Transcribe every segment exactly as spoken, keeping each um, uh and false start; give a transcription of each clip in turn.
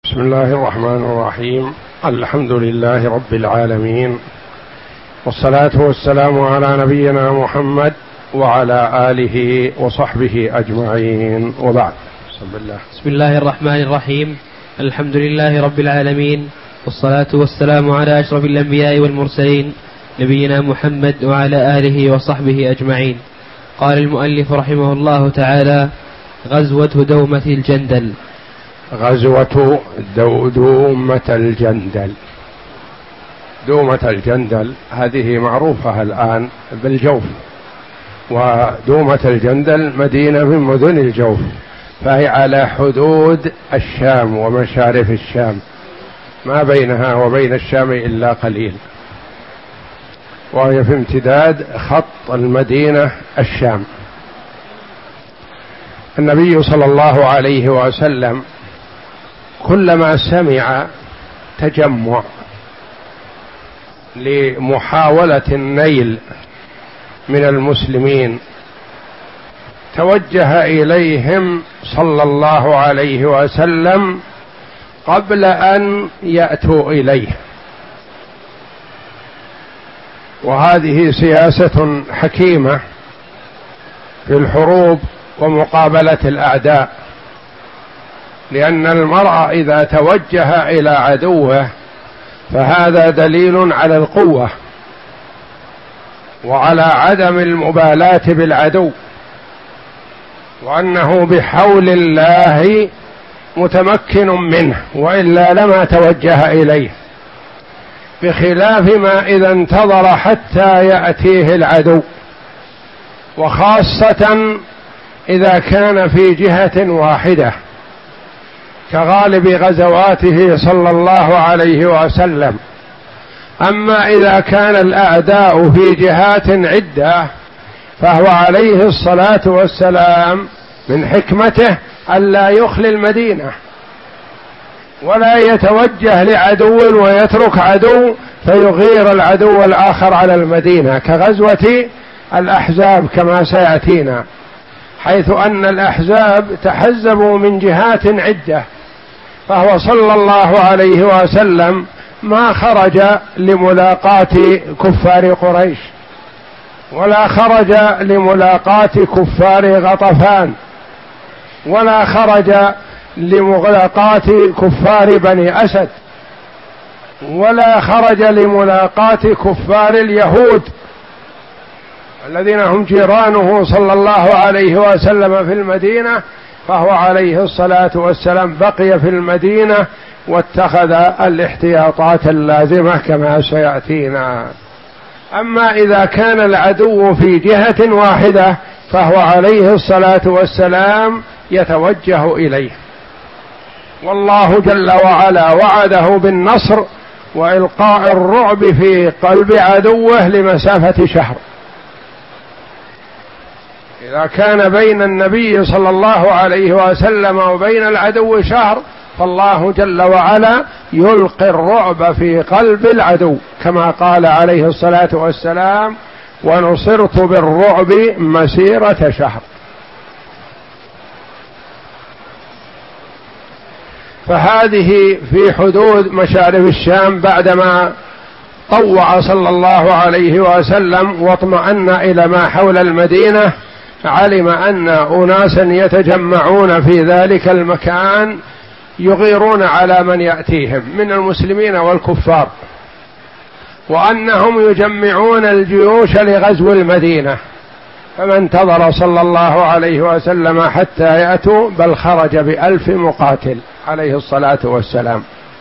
بسم الله الرحمن الرحيم. الحمد لله رب العالمين، والصلاة والسلام على نبينا محمد وعلى آله وصحبه أجمعين، وبعد. بسم الله. بسم الله الرحمن الرحيم. الحمد لله رب العالمين، والصلاة والسلام على أشرف الأنبياء والمرسلين نبينا محمد وعلى آله وصحبه أجمعين. قال المؤلف رحمه الله تعالى: غزوة دومة الجندل. غزوة دومة الجندل. دومة الجندل هذه معروفة الآن بالجوف، ودومة الجندل مدينة من مدن الجوف، فهي على حدود الشام ومشارف الشام، ما بينها وبين الشام إلا قليل، وهي في امتداد خط المدينة الشام. النبي صلى الله عليه وسلم كلما سمع تجمع لمحاولة النيل من المسلمين توجه إليهم صلى الله عليه وسلم قبل أن يأتوا إليه، وهذه سياسة حكيمة في الحروب ومقابلة الأعداء، لأن المرء إذا توجه إلى عدوه فهذا دليل على القوة وعلى عدم المبالاة بالعدو، وأنه بحول الله متمكن منه، وإلا لما توجه إليه، بخلاف ما إذا انتظر حتى يأتيه العدو، وخاصة إذا كان في جهة واحدة كغالب غزواته صلى الله عليه وسلم. أما إذا كان الأعداء في جهات عدة فهو عليه الصلاة والسلام من حكمته ألا يخلي المدينة ولا يتوجه لعدو ويترك عدو فيغير العدو الآخر على المدينة، كغزوة الأحزاب كما سيأتينا، حيث أن الأحزاب تحزبوا من جهات عدة، فهو صلى الله عليه وسلم ما خرج لملاقاة كفار قريش، ولا خرج لملاقاة كفار غطفان، ولا خرج لملاقاة كفار بني أسد، ولا خرج لملاقاة كفار اليهود الذين هم جيرانه صلى الله عليه وسلم في المدينة، فهو عليه الصلاة والسلام بقي في المدينة واتخذ الاحتياطات اللازمة كما سيأتينا. أما إذا كان العدو في جهة واحدة فهو عليه الصلاة والسلام يتوجه إليه، والله جل وعلا وعده بالنصر وإلقاء الرعب في قلب عدوه لمسافة شهر. إذا كان بين النبي صلى الله عليه وسلم وبين العدو شهر، فالله جل وعلا يلقي الرعب في قلب العدو، كما قال عليه الصلاة والسلام: ونصرت بالرعب مسيرة شهر. فهذه في حدود مشارف الشام، بعدما طوع صلى الله عليه وسلم واطمأن إلى ما حول المدينة، علم أن أناسا يتجمعون في ذلك المكان يغيرون على من يأتيهم من المسلمين والكفار، وأنهم يجمعون الجيوش لغزو المدينة، فما انتظر صلى الله عليه وسلم حتى يأتوا، بل خرج بألف مقاتل عليه الصلاة والسلام.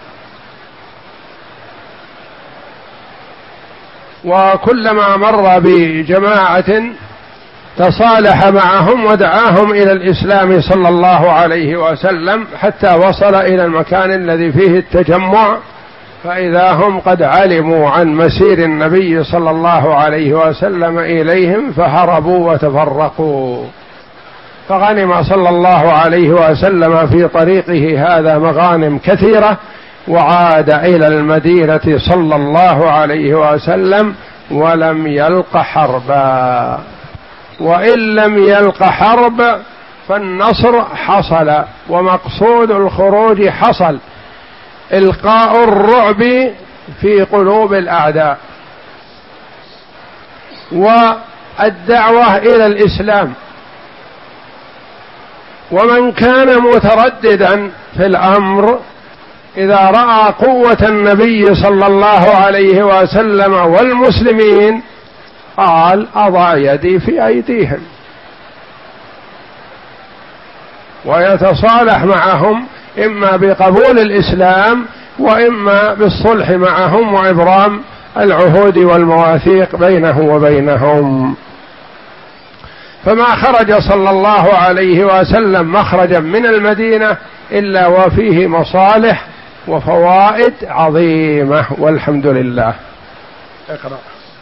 وكلما مر بجماعة تصالح معهم ودعاهم إلى الإسلام صلى الله عليه وسلم، حتى وصل إلى المكان الذي فيه التجمع، فإذا هم قد علموا عن مسير النبي صلى الله عليه وسلم إليهم فهربوا وتفرقوا. فغنم صلى الله عليه وسلم في طريقه هذا مغانم كثيرة، وعاد إلى المدينة صلى الله عليه وسلم ولم يلق حربا. وإن لم يلق حرب فالنصر حصل، ومقصود الخروج حصل، إلقاء الرعب في قلوب الأعداء، والدعوة إلى الإسلام. ومن كان مترددا في الأمر إذا رأى قوة النبي صلى الله عليه وسلم والمسلمين قال أضع يدي في أيديهم، ويتصالح معهم إما بقبول الإسلام وإما بالصلح معهم وإبرام العهود والمواثيق بينه وبينهم. فما خرج صلى الله عليه وسلم مخرجا من المدينة إلا وفيه مصالح وفوائد عظيمة، والحمد لله. اقرأ.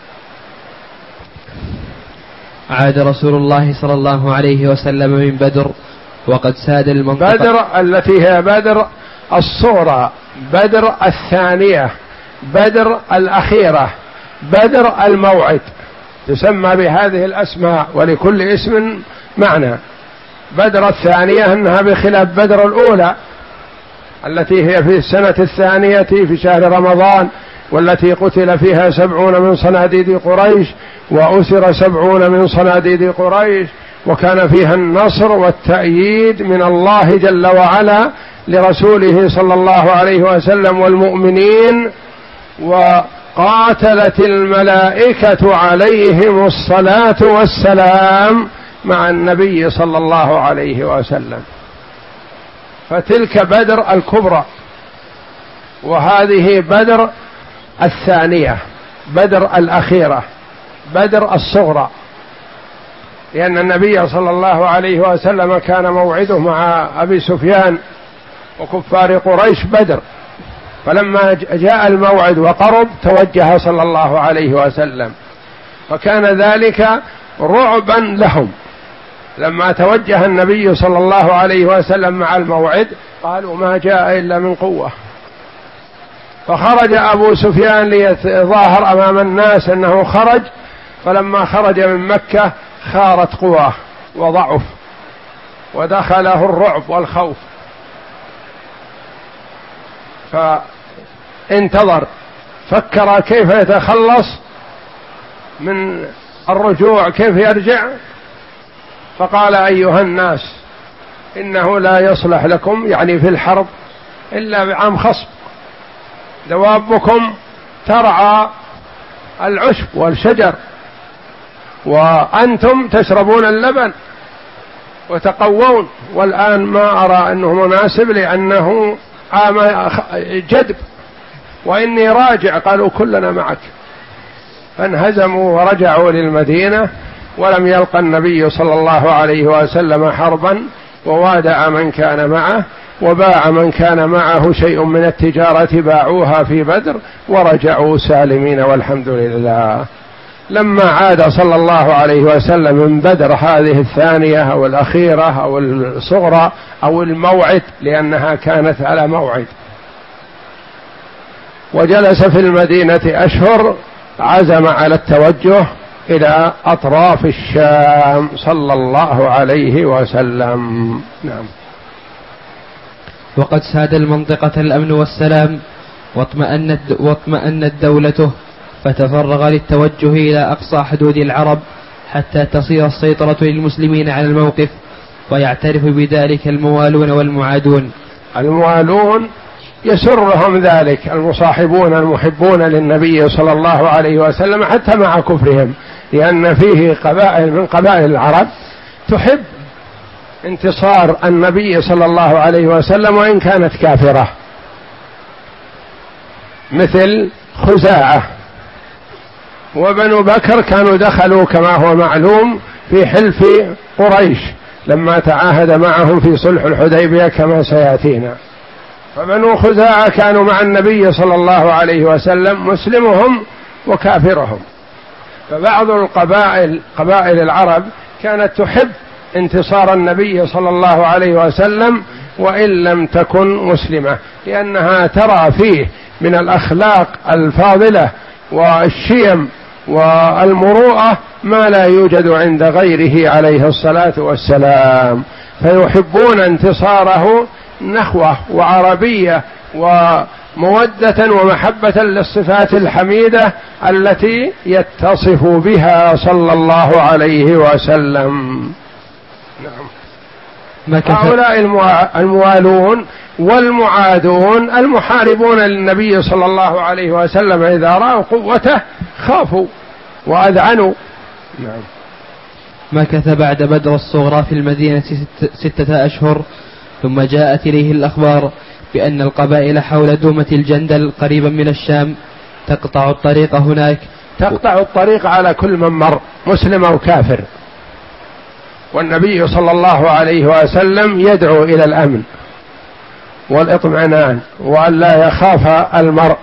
عاد رسول الله صلى الله عليه وسلم من بدر وقد ساد المنطقة. بدر التي هي بدر الصغرى، بدر الثانية، بدر الأخيرة، بدر الموعد، تسمى بهذه الأسماء ولكل اسم معنى. بدر الثانية أنها بخلاف بدر الأولى التي هي في السنة الثانية في شهر رمضان، والتي قتل فيها سبعون من صناديد قريش وأسر سبعون من صناديد قريش، وكان فيها النصر والتأييد من الله جل وعلا لرسوله صلى الله عليه وسلم والمؤمنين، وقاتلت الملائكة عليهم الصلاة والسلام مع النبي صلى الله عليه وسلم. فتلك بدر الكبرى، وهذه بدر الثانية، بدر الأخيرة، بدر الصغرى، لأن النبي صلى الله عليه وسلم كان موعده مع أبي سفيان وكفار قريش بدر، فلما جاء الموعد وقرب توجه صلى الله عليه وسلم، فكان ذلك رعبا لهم. لما توجه النبي صلى الله عليه وسلم مع الموعد قالوا ما جاء إلا من قوة، فخرج أبو سفيان ليتظاهر أمام الناس أنه خرج، فلما خرج من مكة خارت قواه وضعف ودخله الرعب والخوف، فانتظر فكر كيف يتخلص من الرجوع، كيف يرجع، فقال أيها الناس إنه لا يصلح لكم يعني في الحرب إلا بعام خصب، دوابكم ترعى العشب والشجر وأنتم تشربون اللبن وتقوون، والآن ما أرى أنه مناسب لأنه عام جدب وإني راجع. قالوا كلنا معك، فانهزموا ورجعوا للمدينة، ولم يلقى النبي صلى الله عليه وسلم حربا، ووادع من كان معه، وباع من كان معه شيء من التجارة باعوها في بدر ورجعوا سالمين والحمد لله. لما عاد صلى الله عليه وسلم من بدر هذه الثانية أو الأخيرة أو الصغرى أو الموعد، لأنها كانت على موعد، وجلس في المدينة أشهر، عزم على التوجه إلى أطراف الشام صلى الله عليه وسلم. نعم. وقد ساد المنطقة الأمن والسلام واطمأنت, واطمأنت دولته، فتفرغ للتوجه إلى أقصى حدود العرب حتى تصير السيطرة للمسلمين على الموقف، ويعترف بذلك الموالون والمعادون. الموالون يسرهم ذلك، المصاحبون المحبون للنبي صلى الله عليه وسلم حتى مع كفرهم، لأن فيه قبائل من قبائل العرب تحب انتصار النبي صلى الله عليه وسلم وإن كانت كافرة، مثل خزاعة وبنو بكر، كانوا دخلوا كما هو معلوم في حلف قريش لما تعاهد معهم في صلح الحديبية كما سيأتينا. فبنو خزاعة كانوا مع النبي صلى الله عليه وسلم، مسلمهم وكافرهم. فبعض القبائل قبائل العرب كانت تحب انتصار النبي صلى الله عليه وسلم وإن لم تكن مسلمة، لأنها ترى فيه من الأخلاق الفاضلة والشيم والمروءة ما لا يوجد عند غيره عليه الصلاة والسلام، فيحبون انتصاره نخوة وعربية ومودة ومحبة للصفات الحميدة التي يتصف بها صلى الله عليه وسلم. نعم. هؤلاء الموالون والمعادون المحاربون للنبي صلى الله عليه وسلم إذا رأوا قوته خافوا وأذعنوا. نعم. مكث بعد بدر الصغرى في المدينة ستة أشهر، ثم جاءت إليه الأخبار بأن القبائل حول دومة الجندل قريبا من الشام تقطع الطريق هناك، تقطع الطريق على كل من مر مسلم أو كافر، والنبي صلى الله عليه وسلم يدعو إلى الأمن والاطمئنان وأن لا يخاف المرء.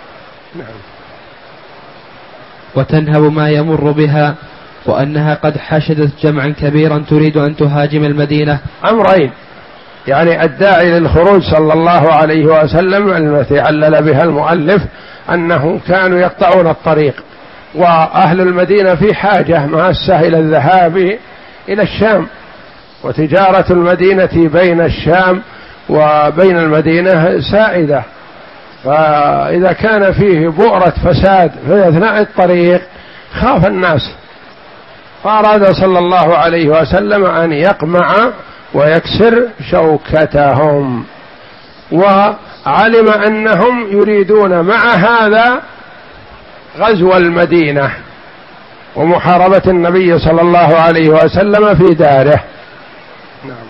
وتنهب ما يمر بها، وأنها قد حشدت جمعا كبيرا تريد أن تهاجم المدينة. أمرين، يعني الداعي للخروج صلى الله عليه وسلم التي علل بها المؤلف أنه كانوا يقطعون الطريق، وأهل المدينة في حاجة ماسة إلى الذهاب إلى الشام، وتجارة المدينة بين الشام وبين المدينة سائدة، فإذا كان فيه بؤرة فساد في أثناء الطريق خاف الناس، فأراد صلى الله عليه وسلم أن يقمع ويكسر شوكتهم، وعلم أنهم يريدون مع هذا غزو المدينة ومحاربة النبي صلى الله عليه وسلم في داره. نعم.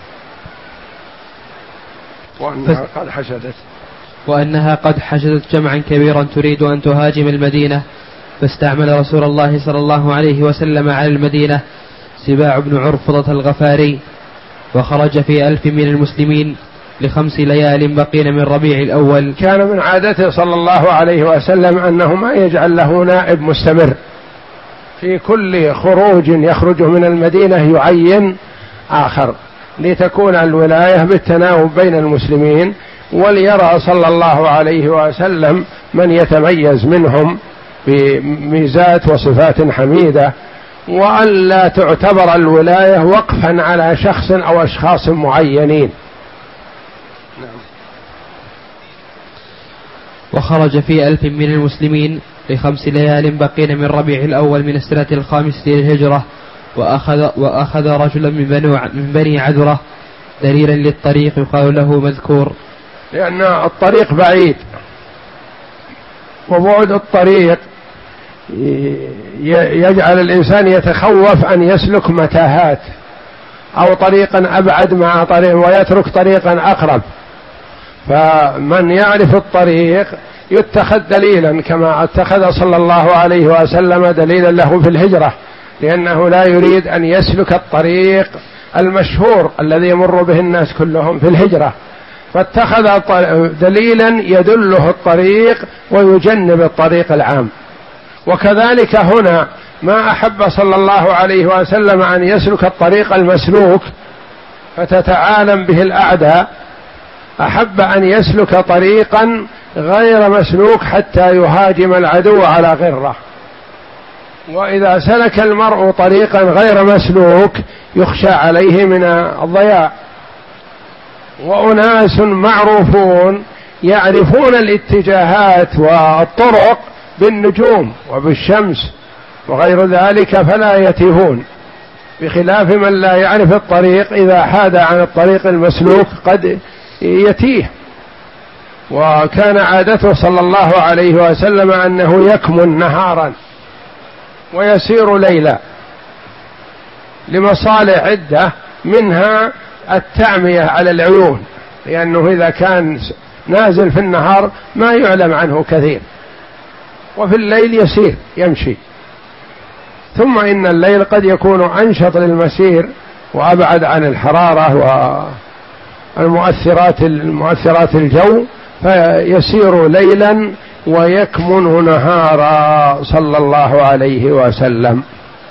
وأنها قد حشدت وأنها قد حشدت جمعا كبيرا تريد أن تهاجم المدينة، فاستعمل رسول الله صلى الله عليه وسلم على المدينة سباع بن عرفضة الغفاري، وخرج في ألف من المسلمين لخمس ليال بقين من ربيع الأول. كان من عادته صلى الله عليه وسلم أنه ما يجعل له نائب مستمر، في كل خروج يخرج من المدينة يعين آخر لتكون الولاية بالتناوب بين المسلمين، وليرى صلى الله عليه وسلم من يتميز منهم بميزات وصفات حميدة، وألا تعتبر الولاية وقفا على شخص أو أشخاص معينين. وخرج في ألف من المسلمين لخمس ليال بقين من ربيع الأول من السنة الخامسة للهجرة، وأخذ, وأخذ رجلا من, من بني عذرة دليلا للطريق يقال له مذكور، لأن الطريق بعيد، وبعد الطريق يجعل الإنسان يتخوف أن يسلك متاهات أو طريقا أبعد مع طريق ويترك طريقا أقرب، فمن يعرف الطريق يتخذ دليلا كما اتخذ صلى الله عليه وسلم دليلا له في الهجرة، لأنه لا يريد أن يسلك الطريق المشهور الذي يمر به الناس كلهم في الهجرة، فاتخذ دليلا يدله الطريق ويجنب الطريق العام. وكذلك هنا ما أحب صلى الله عليه وسلم أن يسلك الطريق المسلوك فتتعالم به الأعداء، أحب أن يسلك طريقا غير مسلوك حتى يهاجم العدو على غره. وإذا سلك المرء طريقا غير مسلوك يخشى عليه من الضياع. وأناس معروفون يعرفون الاتجاهات والطرق بالنجوم وبالشمس وغير ذلك فلا يتيهون، بخلاف من لا يعرف الطريق إذا حاد عن الطريق المسلوك قد يتيه. وكان عادته صلى الله عليه وسلم أنه يكمن نهارا ويسير ليلا لمصالح عدة، منها التعمية على العيون، لأنه إذا كان نازل في النهار ما يعلم عنه كثير، وفي الليل يسير يمشي. ثم إن الليل قد يكون أنشط للمسير وأبعد عن الحرارة والمؤثرات المؤثرات الجو، فيسير ليلا ويكمن نهارا صلى الله عليه وسلم.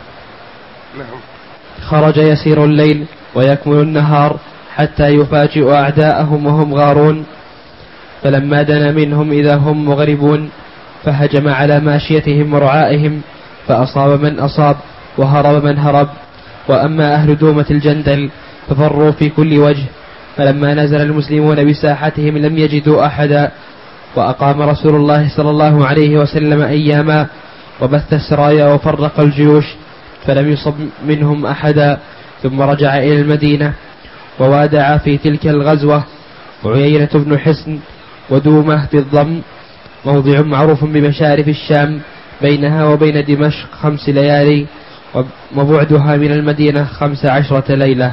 خرج يسير الليل ويكمن النهار حتى يفاجئ أعداءهم وهم غارون، فلما دنا منهم إذا هم مغربون فهجم على ماشيتهم ورعائهم، فأصاب من أصاب وهرب من هرب. وأما أهل دومة الجندل ففروا في كل وجه، فلما نزل المسلمون بساحتهم لم يجدوا أحدا، وأقام رسول الله صلى الله عليه وسلم أياما وبث السرايا وفرق الجيوش فلم يصب منهم أحدا، ثم رجع إلى المدينة ووادع في تلك الغزوة عيينة بن حصن ودومة بالضم، موضع معروف بمشارف الشام بينها وبين دمشق خمس ليالي وبعدها من المدينة خمس عشرة ليلة.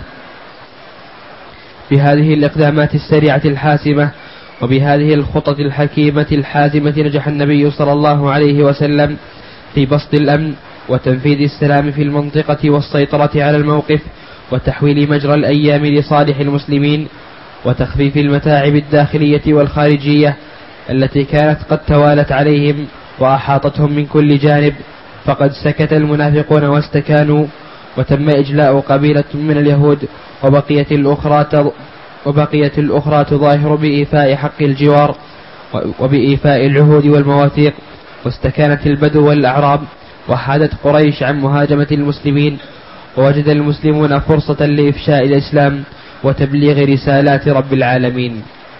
بهذه الإقدامات السريعة الحاسمة وبهذه الخطط الحكيمة الحازمة نجح النبي صلى الله عليه وسلم في بسط الأمن وتنفيذ السلام في المنطقة والسيطرة على الموقف وتحويل مجرى الأيام لصالح المسلمين وتخفيف المتاعب الداخلية والخارجية التي كانت قد توالت عليهم وأحاطتهم من كل جانب، فقد سكت المنافقون واستكانوا، وتم إجلاء قبيلة من اليهود وبقية الأخرى وبقية الأخرى تظاهر بإيفاء حق الجوار وبإيفاء العهود والمواثيق، واستكانت البدو والأعراب، وحادت قريش عن مهاجمة المسلمين، ووجد المسلمون فرصة لإفشاء الإسلام وتبليغ رسالات رب العالمين.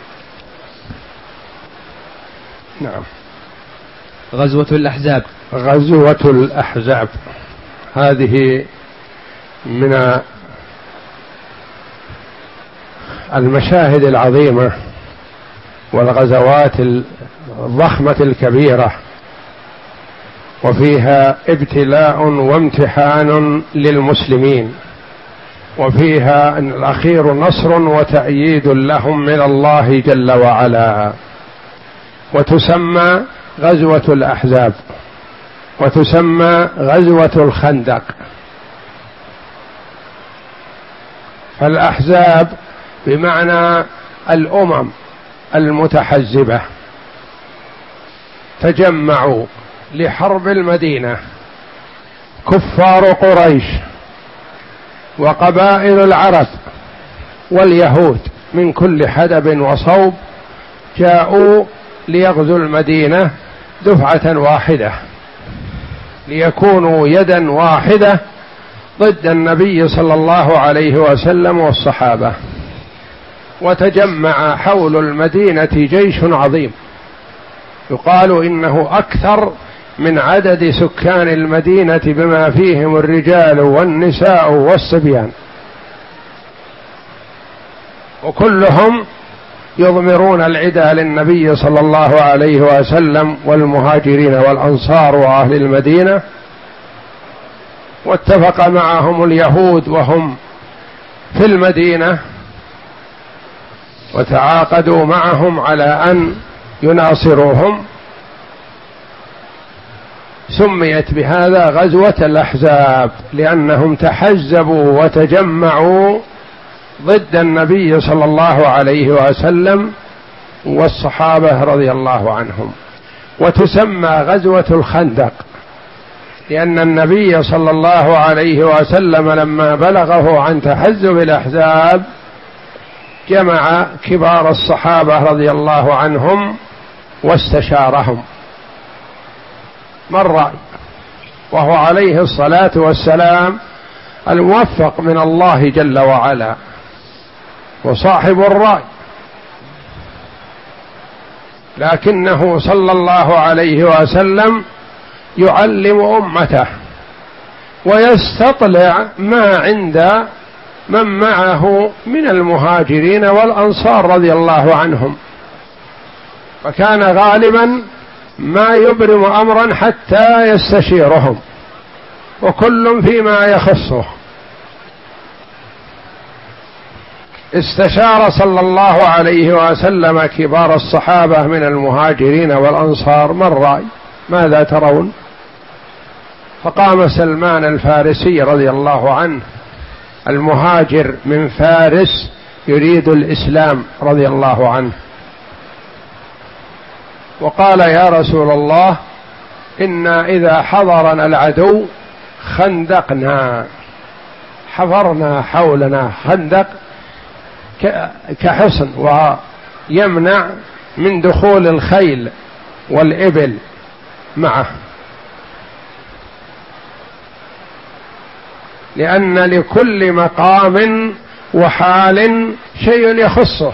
نعم. غزوة الأحزاب. غزوة الأحزاب هذه من المشاهد العظيمة والغزوات الضخمة الكبيرة، وفيها ابتلاء وامتحان للمسلمين، وفيها الأخير نصر وتأييد لهم من الله جل وعلا، وتسمى غزوة الأحزاب وتسمى غزوة الخندق. فالأحزاب بمعنى الأمم المتحزبة تجمعوا لحرب المدينة، كفار قريش وقبائل العرب واليهود من كل حدب وصوب جاءوا ليغزوا المدينة دفعة واحدة، ليكونوا يدا واحدة ضد النبي صلى الله عليه وسلم والصحابة. وتجمع حول المدينة جيش عظيم يقال إنه أكثر من عدد سكان المدينة بما فيهم الرجال والنساء والصبيان، وكلهم يضمرون العدا للنبي صلى الله عليه وسلم والمهاجرين والأنصار وأهل المدينة. واتفق معهم اليهود وهم في المدينة وتعاقدوا معهم على أن يناصروهم. سميت بهذا غزوة الأحزاب لأنهم تحزبوا وتجمعوا ضد النبي صلى الله عليه وسلم والصحابة رضي الله عنهم. وتسمى غزوة الخندق لأن النبي صلى الله عليه وسلم لما بلغه عن تحزب الأحزاب جمع كبار الصحابة رضي الله عنهم واستشارهم ما الرأي، وهو عليه الصلاة والسلام الموفق من الله جل وعلا وصاحب الرأي، لكنه صلى الله عليه وسلم يعلم أمته ويستطلع ما عند من معه من المهاجرين والأنصار رضي الله عنهم، فكان غالبا ما يبرم أمرا حتى يستشيرهم وكل فيما يخصه. استشار صلى الله عليه وسلم كبار الصحابة من المهاجرين والأنصار ما الرأي، ماذا ترون؟ فقام سلمان الفارسي رضي الله عنه المهاجر من فارس يريد الإسلام رضي الله عنه، وقال يا رسول الله إنا إذا حضرنا العدو خندقنا، حفرنا حولنا خندق كحصن ويمنع من دخول الخيل والإبل معه، لأن لكل مقام وحال شيء يخصه.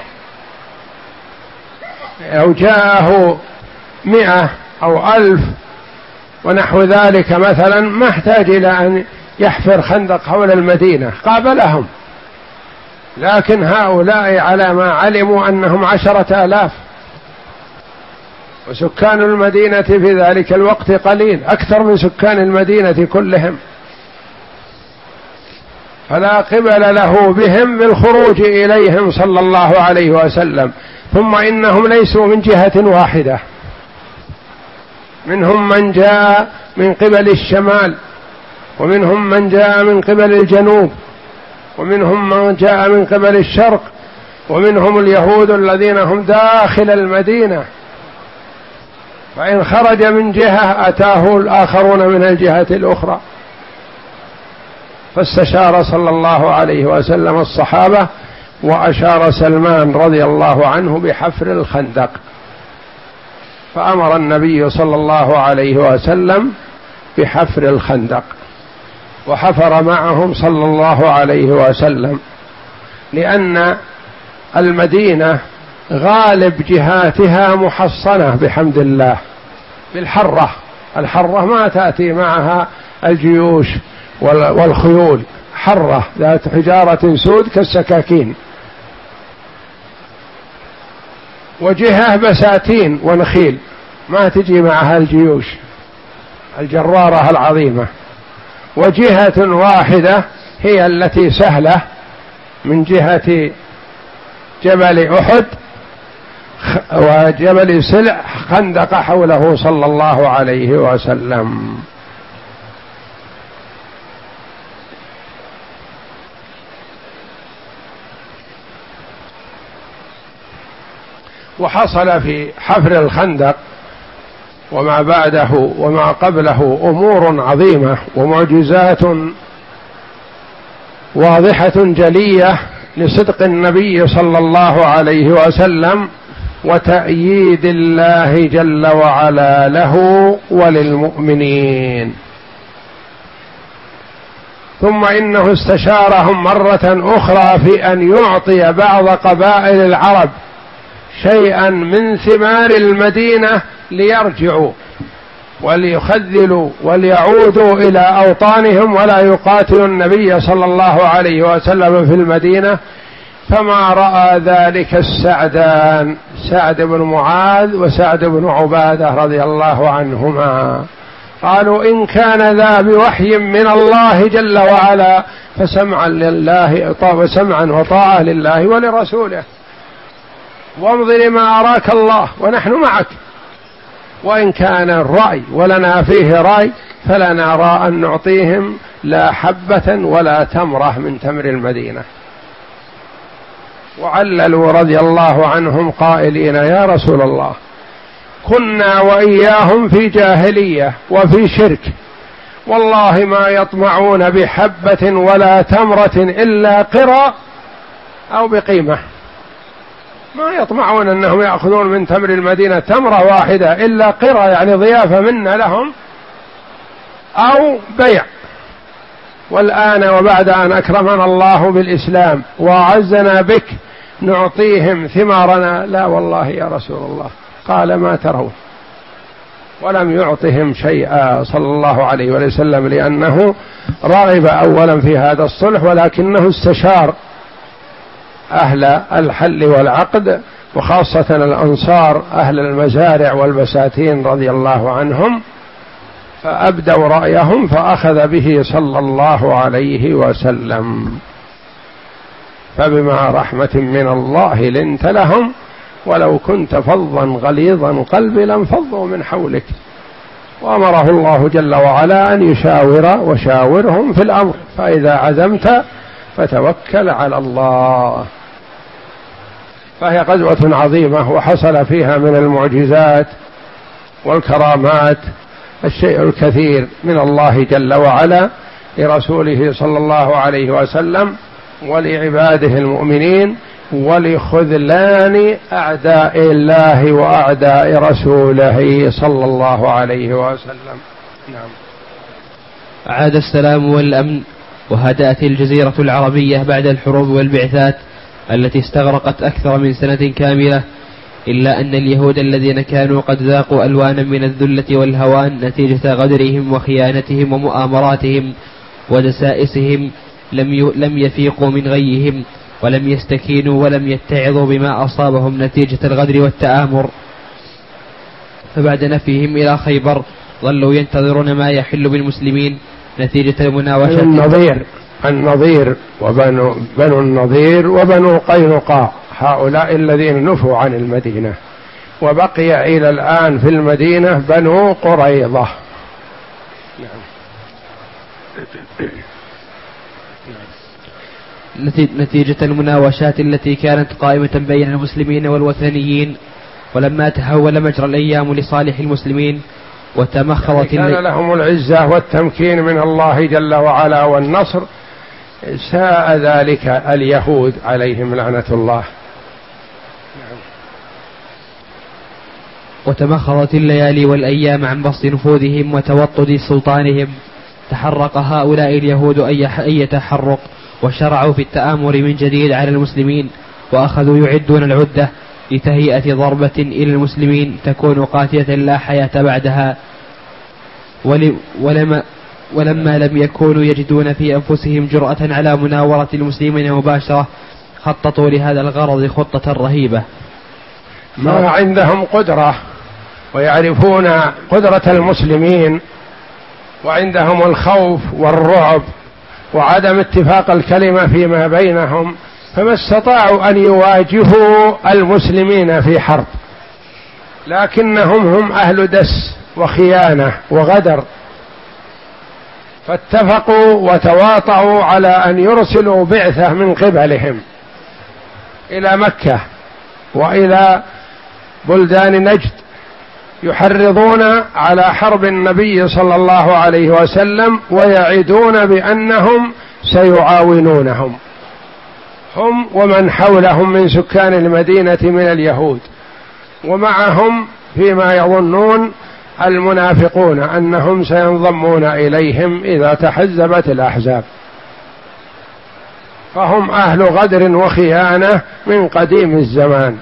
لو جاءه مئة أو ألف ونحو ذلك مثلا ما احتاج إلى أن يحفر خندق حول المدينة، قابلهم. لكن هؤلاء على ما علموا أنهم عشرة آلاف، وسكان المدينة في ذلك الوقت قليل، أكثر من سكان المدينة كلهم، فلا قبل له بهم بالخروج إليهم صلى الله عليه وسلم. ثم إنهم ليسوا من جهة واحدة، منهم من جاء من قبل الشمال، ومنهم من جاء من قبل الجنوب، ومنهم من جاء من قبل الشرق، ومنهم اليهود الذين هم داخل المدينة، فإن خرج من جهة أتاه الآخرون من الجهة الأخرى. فاستشار صلى الله عليه وسلم الصحابة، وأشار سلمان رضي الله عنه بحفر الخندق، فأمر النبي صلى الله عليه وسلم بحفر الخندق، وحفر معهم صلى الله عليه وسلم، لأن المدينة غالب جهاتها محصنة بحمد الله بالحرة. الحرة ما تأتي معها الجيوش والخيول، حرة ذات حجارة سود كالسكاكين، وجهة بساتين ونخيل ما تجي معها الجيوش الجرارة العظيمة، وجهة واحدة هي التي سهلة من جهة جبل أحد وجبل سلع، خندق حوله صلى الله عليه وسلم. وحصل في حفر الخندق وما بعده وما قبله أمور عظيمة ومعجزات واضحة جلية لصدق النبي صلى الله عليه وسلم وتأييد الله جل وعلا له وللمؤمنين. ثم إنه استشارهم مرة أخرى في أن يعطي بعض قبائل العرب شيئا من ثمار المدينة ليرجعوا وليخذلوا وليعودوا إلى أوطانهم ولا يقاتلوا النبي صلى الله عليه وسلم في المدينة. فما رأى ذلك السعدان، سعد بن معاذ وسعد بن عبادة رضي الله عنهما، قالوا إن كان ذا بوحي من الله جل وعلا فسمعا لله وسمعا وطاعة لله ولرسوله، وامض لما أراك الله ونحن معك. وإن كان الرأي ولنا فيه رأي فلا نرى أن نعطيهم لا حبة ولا تمرة من تمر المدينة. وعللوا رضي الله عنهم قائلين يا رسول الله كنا وإياهم في جاهلية وفي شرك، والله ما يطمعون بحبة ولا تمرة إلا قرى أو بقيمة، ما يطمعون أنهم يأخذون من تمر المدينة تمرة واحدة إلا قرى، يعني ضيافة منا لهم أو بيع. والآن وبعد أن أكرمنا الله بالإسلام وأعزنا بك نعطيهم ثمارنا؟ لا والله يا رسول الله. قال ما ترون، ولم يعطهم شيئا صلى الله عليه وسلم، لأنه رغب أولا في هذا الصلح، ولكنه استشار أهل الحل والعقد وخاصة الأنصار أهل المزارع والبساتين رضي الله عنهم، فأبدوا رأيهم فأخذ به صلى الله عليه وسلم. فبما رحمة من الله لنت لهم ولو كنت فظا غليظ القلب لانفضوا من حولك. وأمره الله جل وعلا أن يشاور وشاورهم في الأمر، فإذا عزمت فتوكل على الله. فهي غزوة عظيمة وحصل فيها من المعجزات والكرامات الشيء الكثير من الله جل وعلا لرسوله صلى الله عليه وسلم ولعباده المؤمنين ولخذلان أعداء الله وأعداء رسوله صلى الله عليه وسلم. نعم. عاد السلام والأمن وهدأت الجزيرة العربية بعد الحروب والبعثات التي استغرقت أكثر من سنة كاملة، إلا أن اليهود الذين كانوا قد ذاقوا ألوانا من الذلة والهوان نتيجة غدرهم وخيانتهم ومؤامراتهم ودسائسهم لم لم يفيقوا من غيهم، ولم يستكينوا ولم يتعظوا بما أصابهم نتيجة الغدر والتآمر. فبعد نفيهم إلى خيبر ظلوا ينتظرون ما يحل بالمسلمين نتيجة المناوشة. النظير النظير وبنو بنو النظير وبنو قينقاع، هؤلاء الذين نفوا عن المدينة، وبقي إلى الآن في المدينة بنو قريظة. نتيجة المناوشات التي كانت قائمة بين المسلمين والوثنيين، ولما تحول مجرى الأيام لصالح المسلمين وتمخضت يعني كان لهم العزة والتمكين من الله جل وعلا والنصر، ساء ذلك اليهود عليهم لعنة الله. وتمخضت الليالي والأيام عن بسط نفوذهم وتوطد سلطانهم، تحرق هؤلاء اليهود أي تحرق، وشرعوا في التآمر من جديد على المسلمين، وأخذوا يعدون العدة لتهيئة ضربة إلى المسلمين تكون قاتلة لا حياة بعدها. ولما, ولما لم يكونوا يجدون في أنفسهم جرأة على مناورة المسلمين مباشرة، خططوا لهذا الغرض خطة رهيبة. ما عندهم قدرة ويعرفون قدرة المسلمين، وعندهم الخوف والرعب وعدم اتفاق الكلمة فيما بينهم، فما استطاعوا أن يواجهوا المسلمين في حرب، لكنهم هم أهل دس وخيانة وغدر، فاتفقوا وتواطؤوا على أن يرسلوا بعثة من قبلهم إلى مكة وإلى بلدان نجد، يحرضون على حرب النبي صلى الله عليه وسلم، ويعدون بأنهم سيعاونونهم هم ومن حولهم من سكان المدينة من اليهود، ومعهم فيما يظنون المنافقون أنهم سينضمون إليهم إذا تحزبت الأحزاب، فهم أهل غدر وخيانة من قديم الزمان.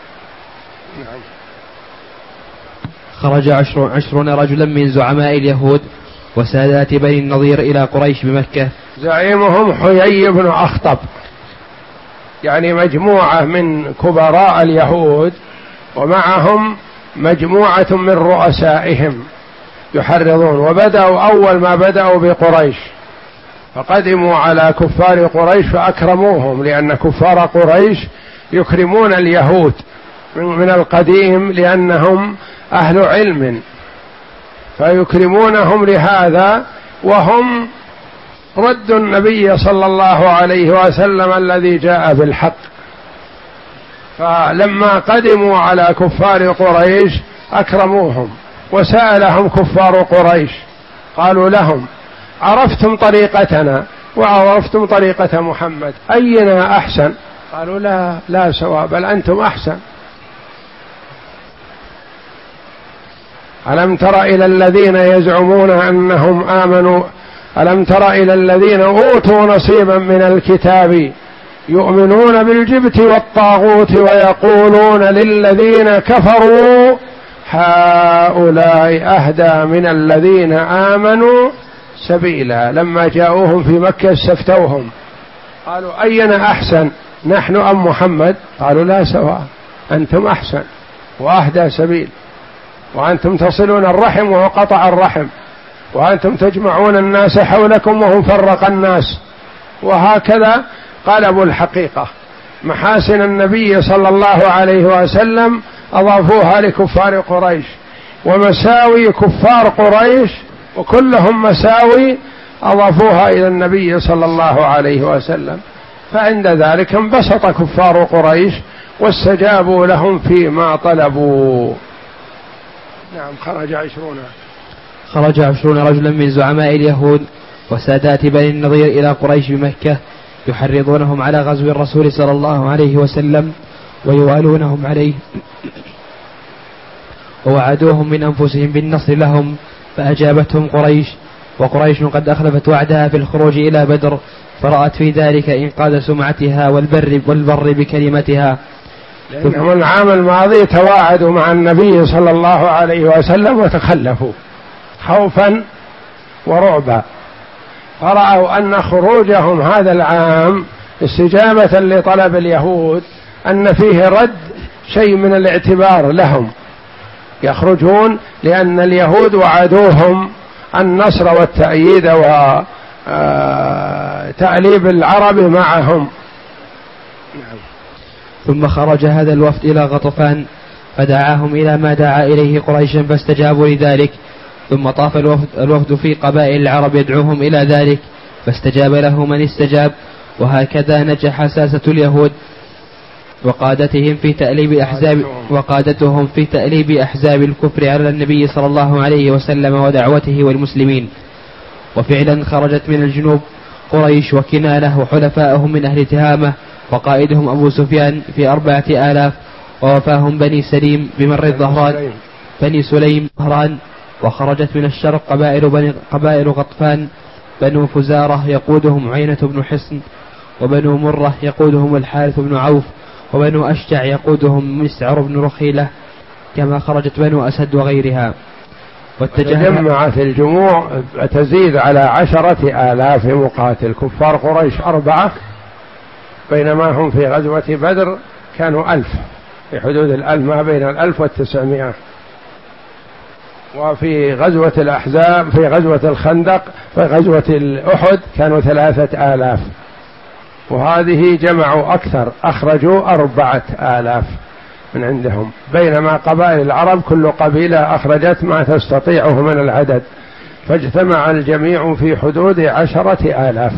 خرج عشر عشرون رجلا من زعماء اليهود وسادات بني النضير إلى قريش بمكة. زعيمهم حيي بن أخطب، يعني مجموعة من كبراء اليهود ومعهم مجموعة من رؤسائهم يحرضون. وبدأوا أول ما بدأوا بقريش، فقدموا على كفار قريش فأكرموهم، لأن كفار قريش يكرمون اليهود من القديم لأنهم أهل علم، فيكرمونهم لهذا، وهم ردوا النبي صلى الله عليه وسلم الذي جاء بالحق. فلما قدموا على كفار قريش أكرموهم، وسألهم كفار قريش قالوا لهم: عرفتم طريقتنا وعرفتم طريقة محمد، أينا أحسن؟ قالوا: لا لا سواء، بل أنتم أحسن. ألم تر إلى الذين يزعمون أنهم آمنوا ألم تر إلى الذين أوتوا نصيبا من الكتاب يؤمنون بالجبت والطاغوت ويقولون للذين كفروا هؤلاء أهدى من الذين آمنوا سبيلا. لما جاءوهم في مكة استفتوهم قالوا: أينا أحسن، نحن أم محمد؟ قالوا: لا سواء، أنتم أحسن وأهدى سبيل، وأنتم تصلون الرحم وهو قطع الرحم، وأنتم تجمعون الناس حولكم وهم فرق الناس. وهكذا قلبوا الحقيقة. محاسن النبي صلى الله عليه وسلم أضافوها لكفار قريش، ومساوي كفار قريش وكلهم مساوي أضافوها إلى النبي صلى الله عليه وسلم. فعند ذلك انبسط كفار قريش واستجابوا لهم فيما طلبوا. نعم. خرج عشرون خرج عشرون رجلا من زعماء اليهود وسادات بني النضير إلى قريش بمكة، يحرضونهم على غزو الرسول صلى الله عليه وسلم ويوالونهم عليه، ووعدوهم من أنفسهم بالنصر لهم، فأجابتهم قريش وقريش قد أخلفت وعدها في الخروج إلى بدر، فرأت في ذلك إنقاذ سمعتها والبر, والبر بكلمتها. لأنهم العام الماضي تواعدوا مع النبي صلى الله عليه وسلم وتخلفوا خوفا ورعبا، فرأوا أن خروجهم هذا العام استجابة لطلب اليهود أن فيه رد شيء من الاعتبار لهم، يخرجون لأن اليهود وعدوهم النصر والتأييد وتأليب العرب معهم. ثم خرج هذا الوفد إلى غطفان فدعاهم إلى ما دعا إليه قريشا فاستجابوا لذلك. ثم طاف الوفد, الوفد في قبائل العرب يدعوهم إلى ذلك فاستجاب له من استجاب. وهكذا نجح ساسة اليهود وقادتهم في تأليب أحزاب وقادتهم في تأليب أحزاب الكفر على النبي صلى الله عليه وسلم ودعوته والمسلمين. وفعلا خرجت من الجنوب قريش وكنانة وحلفائهم من أهل تهامة وقائدهم أبو سفيان في أربعة آلاف، ووفاهم بني سليم بمر الظهران بني سليم ظهران. وخرجت من الشرق قبائل, بني قبائل غطفان بنو فزارة يقودهم عينة بن حصن، وبنو مرة يقودهم الحارث بن عوف، وبنو أشجع يقودهم مسعر بن رخيلة، كما خرجت بنو أسد وغيرها. وتجمعت الجموع تزيد على عشرة آلاف مقاتل. كفار قريش أربعة، بينما هم في غزوة بدر كانوا ألف، في حدود الألف، ما بين الألف والتسعمائة. وفي غزوة الأحزاب في غزوة الخندق في غزوة الأحد كانوا ثلاثة آلاف، وهذه جمعوا أكثر، أخرجوا أربعة آلاف من عندهم، بينما قبائل العرب كل قبيلة أخرجت ما تستطيعه من العدد، فاجتمع الجميع في حدود عشرة آلاف.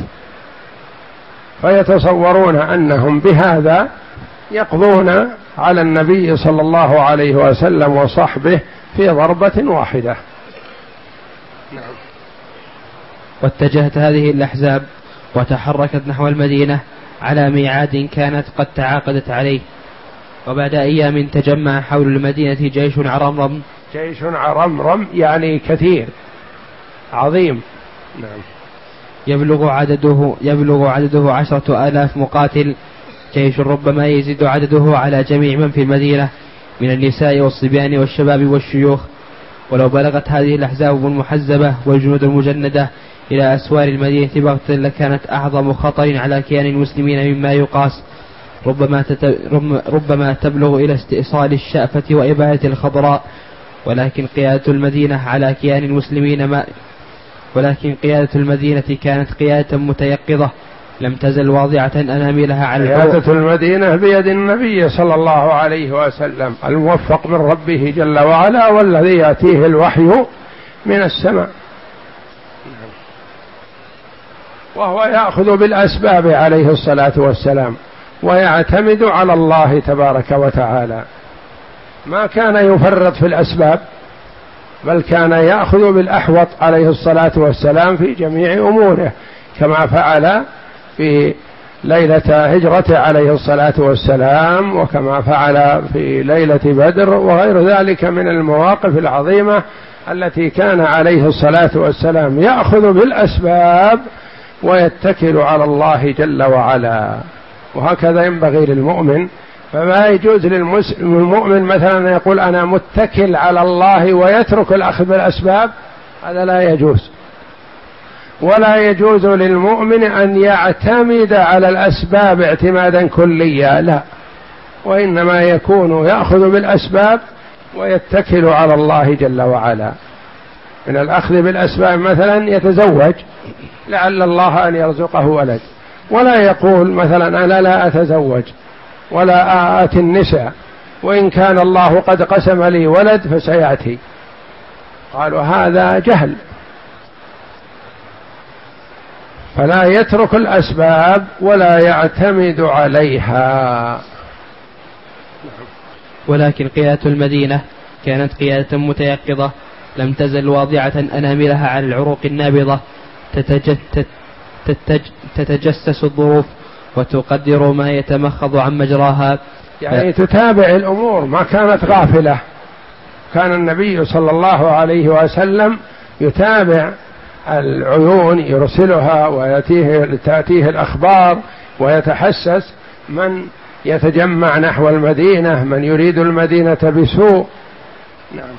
فيتصورون أنهم بهذا يقضون على النبي صلى الله عليه وسلم وصحبه في ضربة واحدة. نعم. واتجهت هذه الأحزاب وتحركت نحو المدينة على ميعاد كانت قد تعاقدت عليه. وبعد أيام تجمع حول المدينة جيش عرمرم. جيش عرمرم يعني كثير عظيم. نعم. يبلغ عدده يبلغ عدده عشرة آلاف مقاتل، جيش ربما يزيد عدده على جميع من في المدينة من النساء والصبيان والشباب والشيوخ. ولو بلغت هذه الأحزاب المحزبة والجنود المجندة إلى أسوار المدينة بغتة لكانت أعظم خطر على كيان المسلمين مما يقاس، ربما, تت... ربما تبلغ إلى استئصال الشأفة وإبادة الخضراء. ولكن قيادة المدينة على كيان المسلمين ما ولكن قيادة المدينة كانت قيادة متيقظة لم تزل واضعة أناملها على الحروب. قيادة المدينة بيد النبي صلى الله عليه وسلم الموفق من ربه جل وعلا، والذي يأتيه الوحي من السماء، وهو يأخذ بالأسباب عليه الصلاة والسلام ويعتمد على الله تبارك وتعالى. ما كان يفرط في الأسباب، بل كان يأخذ بالأحوط عليه الصلاة والسلام في جميع أموره، كما فعل في ليلة هجرته عليه الصلاة والسلام، وكما فعل في ليلة بدر، وغير ذلك من المواقف العظيمة التي كان عليه الصلاة والسلام يأخذ بالأسباب ويتكل على الله جل وعلا. وهكذا ينبغي للمؤمن، فما يجوز للمؤمن مثلا يقول أنا متكل على الله ويترك الأخذ بالأسباب، هذا لا يجوز. ولا يجوز للمؤمن أن يعتمد على الأسباب اعتمادا كليا، لا، وإنما يكون يأخذ بالأسباب ويتكل على الله جل وعلا. من الأخذ بالأسباب مثلا يتزوج لعل الله أن يرزقه ولد، ولا يقول مثلا أنا لا أتزوج ولا آتي النساء، وإن كان الله قد قسم لي ولد فسيأتي. قالوا هذا جهل. فلا يترك الأسباب ولا يعتمد عليها. ولكن قيادة المدينة كانت قيادة متيقظة لم تزل واضعة أناملها على العروق النابضة، تتجتت تتج تتجسس الظروف وتقدر ما يتمخض عن مجراها، يعني تتابع الأمور، ما كانت غافلة. كان النبي صلى الله عليه وسلم يتابع العيون يرسلها ويأتيه تأتيه الأخبار ويتحسس من يتجمع نحو المدينة، من يريد المدينة بسوء. نعم.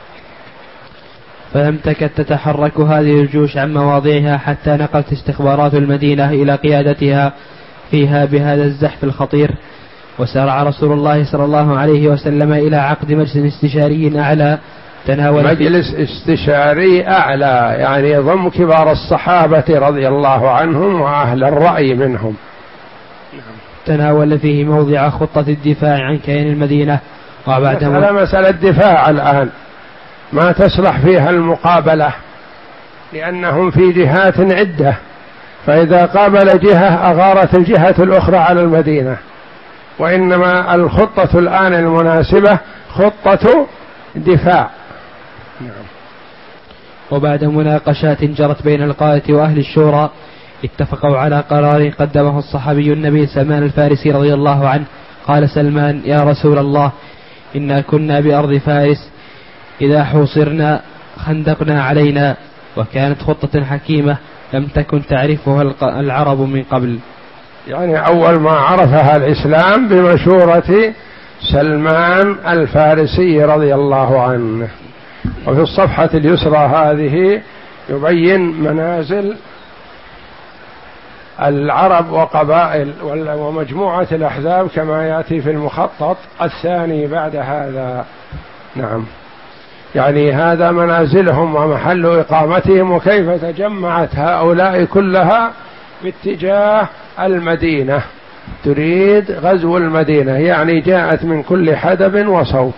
فلم تكد تتحرك هذه الجيوش عن مواضعها حتى نقلت استخبارات المدينة إلى قيادتها فيها بهذا الزحف الخطير. وسارع رسول الله صلى الله عليه وسلم إلى عقد مجلس استشاري أعلى تناول مجلس استشاري أعلى يعني يضم كبار الصحابة رضي الله عنهم وأهل الرأي منهم، تناول فيه موضع خطة الدفاع عن كيان المدينة. وبعدها مسألة مسألة دفاع الآن ما تصلح فيها المقابلة، لأنهم في جهات عدة، فإذا قابل جهة أغارت الجهة الأخرى على المدينة، وإنما الخطة الآن المناسبة خطة دفاع. نعم. وبعد مناقشات جرت بين القادة وأهل الشورى اتفقوا على قرار قدمه الصحابي النبي سلمان الفارسي رضي الله عنه. قال سلمان: يا رسول الله، إنا كنا بأرض فارس، إذا حوصرنا خندقنا علينا، وكانت خطة حكيمة لم تكن تعرفها العرب من قبل. يعني أول ما عرفها الإسلام بمشورة سلمان الفارسي رضي الله عنه. وفي الصفحة اليسرى هذه يبين منازل العرب وقبائل ومجموعة الأحزاب كما يأتي في المخطط الثاني بعد هذا. نعم. يعني هذا منازلهم ومحل إقامتهم، وكيف تجمعت هؤلاء كلها باتجاه المدينة، تريد غزو المدينة، يعني جاءت من كل حدب وصوب.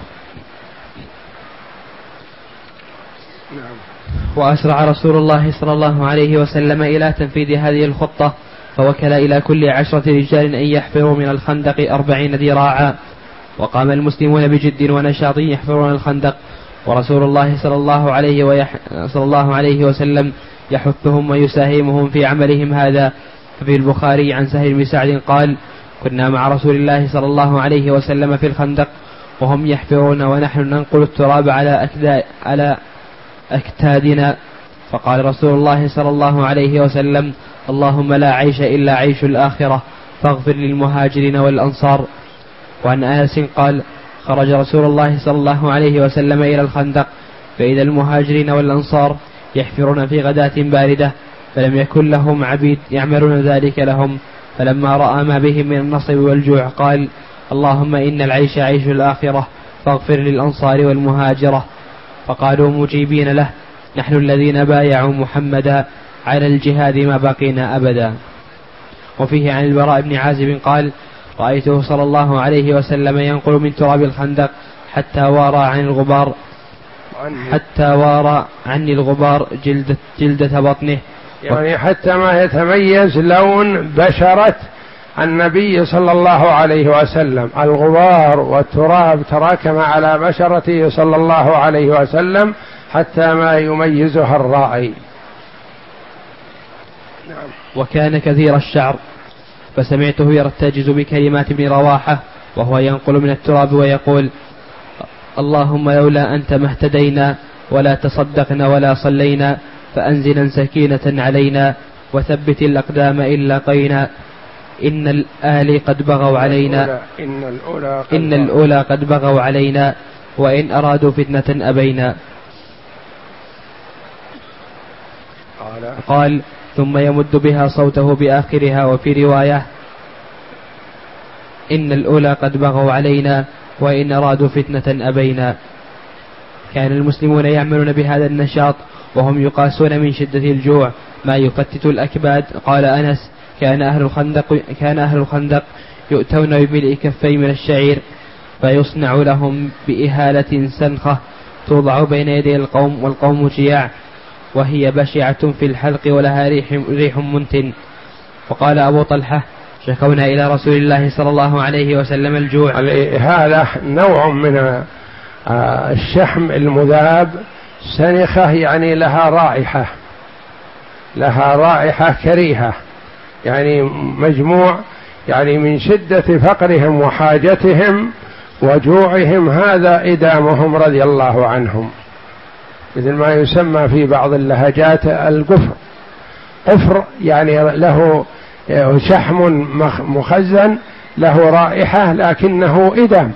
نعم. وأسرع رسول الله صلى الله عليه وسلم إلى تنفيذ هذه الخطة، فوكل إلى كل عشرة رجال أن يحفروا من الخندق أربعين ذراعا. وقام المسلمون بجد ونشاط يحفرون الخندق، ورسول الله صلى الله عليه, ويح... صلى الله عليه وسلم يحثهم ويساهمهم في عملهم هذا. ففي البخاري عن سهل بن سعد قال: كنا مع رسول الله صلى الله عليه وسلم في الخندق وهم يحفرون ونحن ننقل التراب على أكدا... على أكتادنا، فقال رسول الله صلى الله عليه وسلم: اللهم لا عيش إلا عيش الآخرة، فاغفر للمهاجرين والأنصار. وعن أنس قال: خرج رسول الله صلى الله عليه وسلم إلى الخندق، فإذا المهاجرين والأنصار يحفرون في غداة باردة، فلم يكن لهم عبيد يعملون ذلك لهم، فلما رأى ما بهم من النصب والجوع قال: اللهم إن العيش عيش الآخرة، فاغفر للأنصار والمهاجرة. فقالوا مجيبين له: نحن الذين بايعوا محمدا على الجهاد ما بقينا أبدا. وفيه عن البراء بن عازب قال: رأيته صلى الله عليه وسلم ينقل من تراب الخندق حتى وارى عن الغبار حتى وارى عني الغبار جلدة, جلدة بطنه، يعني حتى ما يتميز لون بشرة النبي صلى الله عليه وسلم. الغبار والتراب تراكم على بشرته صلى الله عليه وسلم حتى ما يميزها الرائي. نعم. وكان كثير الشعر، فسمعته يرتجز بكلمات ابن رواحة وهو ينقل من التراب ويقول: اللهم لولا أنت ما اهتدينا ولا تصدقنا ولا صلينا، فأنزلا سكينة علينا وثبت الأقدام إن لاقينا، إن الآل قد بغوا علينا إن الأولى قد, إن الأولى قد بغوا علينا، وإن أرادوا فتنة أبينا. قال, قال ثم يمد بها صوته بآخرها. وفي رواية: إن الأولى قد بغوا علينا وإن أرادوا فتنة أبينا. كان المسلمون يعملون بهذا النشاط وهم يقاسون من شدة الجوع ما يفتت الأكباد. قال أنس: كان أهل الخندق, كان أهل الخندق يؤتون بملء كفي من الشعير، فيصنع لهم بإهالة سنخة توضع بين يدي القوم، والقوم جياع، وهي بشعة في الحلق ولها ريح, ريح منتن. وقال أبو طلحة: شكونا إلى رسول الله صلى الله عليه وسلم الجوع. الإهالة نوع من الشحم المذاب، سنخة يعني لها رائحة لها رائحة كريهة، يعني مجموع، يعني من شدة فقرهم وحاجتهم وجوعهم هذا إدامهم رضي الله عنهم مثل ما يسمى في بعض اللهجات القفر. قفر يعني له شحم مخزن له رائحة لكنه إدم.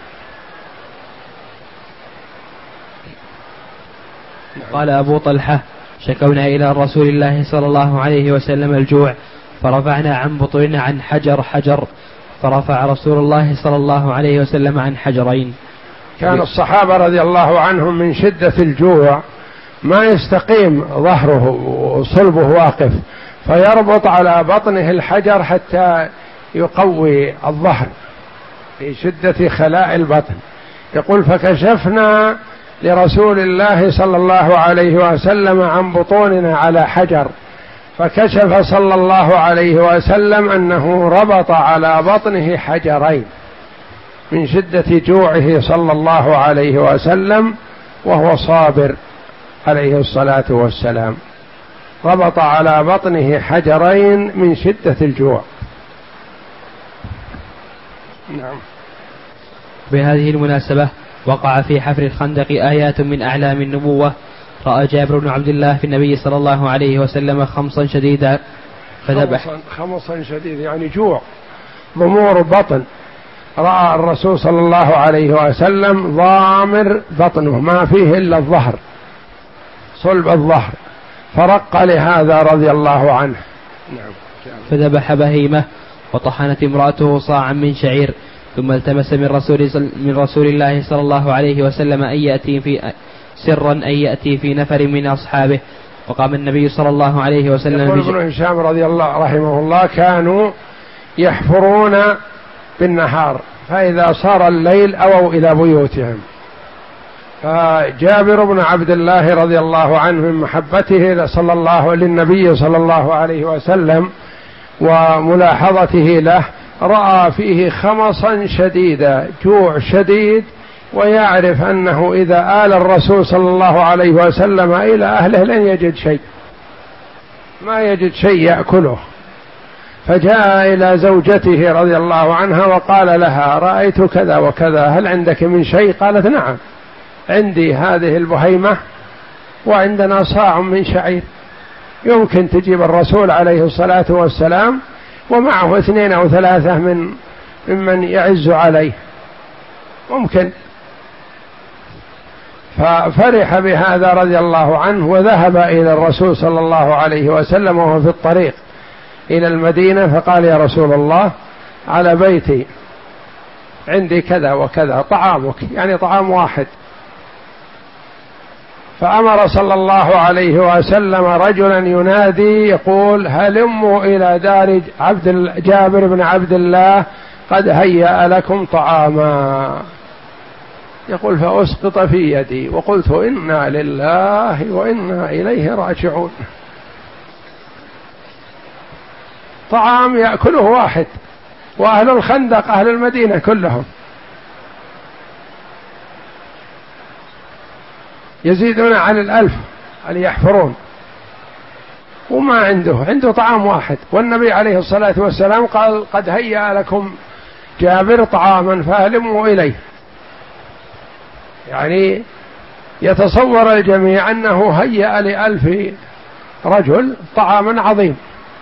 قال أبو طلحة: شكونا إلى رسول الله صلى الله عليه وسلم الجوع فرفعنا عن بطوننا عن حجر حجر، فرفع رسول الله صلى الله عليه وسلم عن حجرين. كان الصحابة رضي الله عنهم من شدة الجوع ما يستقيم ظهره وصلبه واقف، فيربط على بطنه الحجر حتى يقوي الظهر في شدة خلاء البطن. يقول: فكشفنا لرسول الله صلى الله عليه وسلم عن بطوننا على حجر، فكشف صلى الله عليه وسلم أنه ربط على بطنه حجرين من شدة جوعه صلى الله عليه وسلم وهو صابر عليه الصلاة والسلام، ربط على بطنه حجرين من شدة الجوع. نعم. بهذه المناسبة وقع في حفر الخندق آيات من أعلام النبوة. رأى جابر بن عبد الله في النبي صلى الله عليه وسلم خمصا شديدا فذبح. خمصا شديد يعني جوع، ضمور بطن. رأى الرسول صلى الله عليه وسلم ضامر بطنه ما فيه إلا الظهر، صلب الظهر، فرق لهذا رضي الله عنه. نعم. فذبح بهيمة وطحنت امرأته صاعا من شعير، ثم التمس من رسول من رسول الله صلى الله عليه وسلم أن يأتي في سرا أن يأتي في نفر من أصحابه، وقام النبي صلى الله عليه وسلم. يقول ابن هشام رضي الله رحمه الله: كانوا يحفرون بالنهار، فإذا صار الليل أووا إلى بيوتهم. فجابر بن عبد الله رضي الله عنه من محبته صلى الله للنبي صلى الله عليه وسلم وملاحظته له رأى فيه خمصا شديدا، جوع شديد، ويعرف أنه إذا آل الرسول صلى الله عليه وسلم إلى أهله لن يجد شيء، ما يجد شيء يأكله. فجاء إلى زوجته رضي الله عنها وقال لها: رأيت كذا وكذا، هل عندك من شيء؟ قالت: نعم، عندي هذه البهيمة وعندنا صاع من شعير، يمكن تجيب الرسول عليه الصلاة والسلام ومعه اثنين أو ثلاثة من ممن يعز عليه، ممكن. ففرح بهذا رضي الله عنه، وذهب إلى الرسول صلى الله عليه وسلم وهو في الطريق إلى المدينة، فقال: يا رسول الله، على بيتي عندي كذا وكذا، طعامك، يعني طعام واحد. فأمر صلى الله عليه وسلم رجلا ينادي يقول: هلموا إلى دار عبد جابر بن عبد الله قد هيأ لكم طعاما. يقول: فأسقط في يدي وقلت: إنا لله وإنا إليه راجعون. طعام يأكله واحد، وأهل الخندق أهل المدينة كلهم يزيدون عن الألف اللي يحفرون، وما عنده عنده طعام واحد. والنبي عليه الصلاة والسلام قال: قد هيأ لكم جابر طعاما فأهلموا إليه. يعني يتصور الجميع أنه هيأ لألف رجل طعاما عظيم،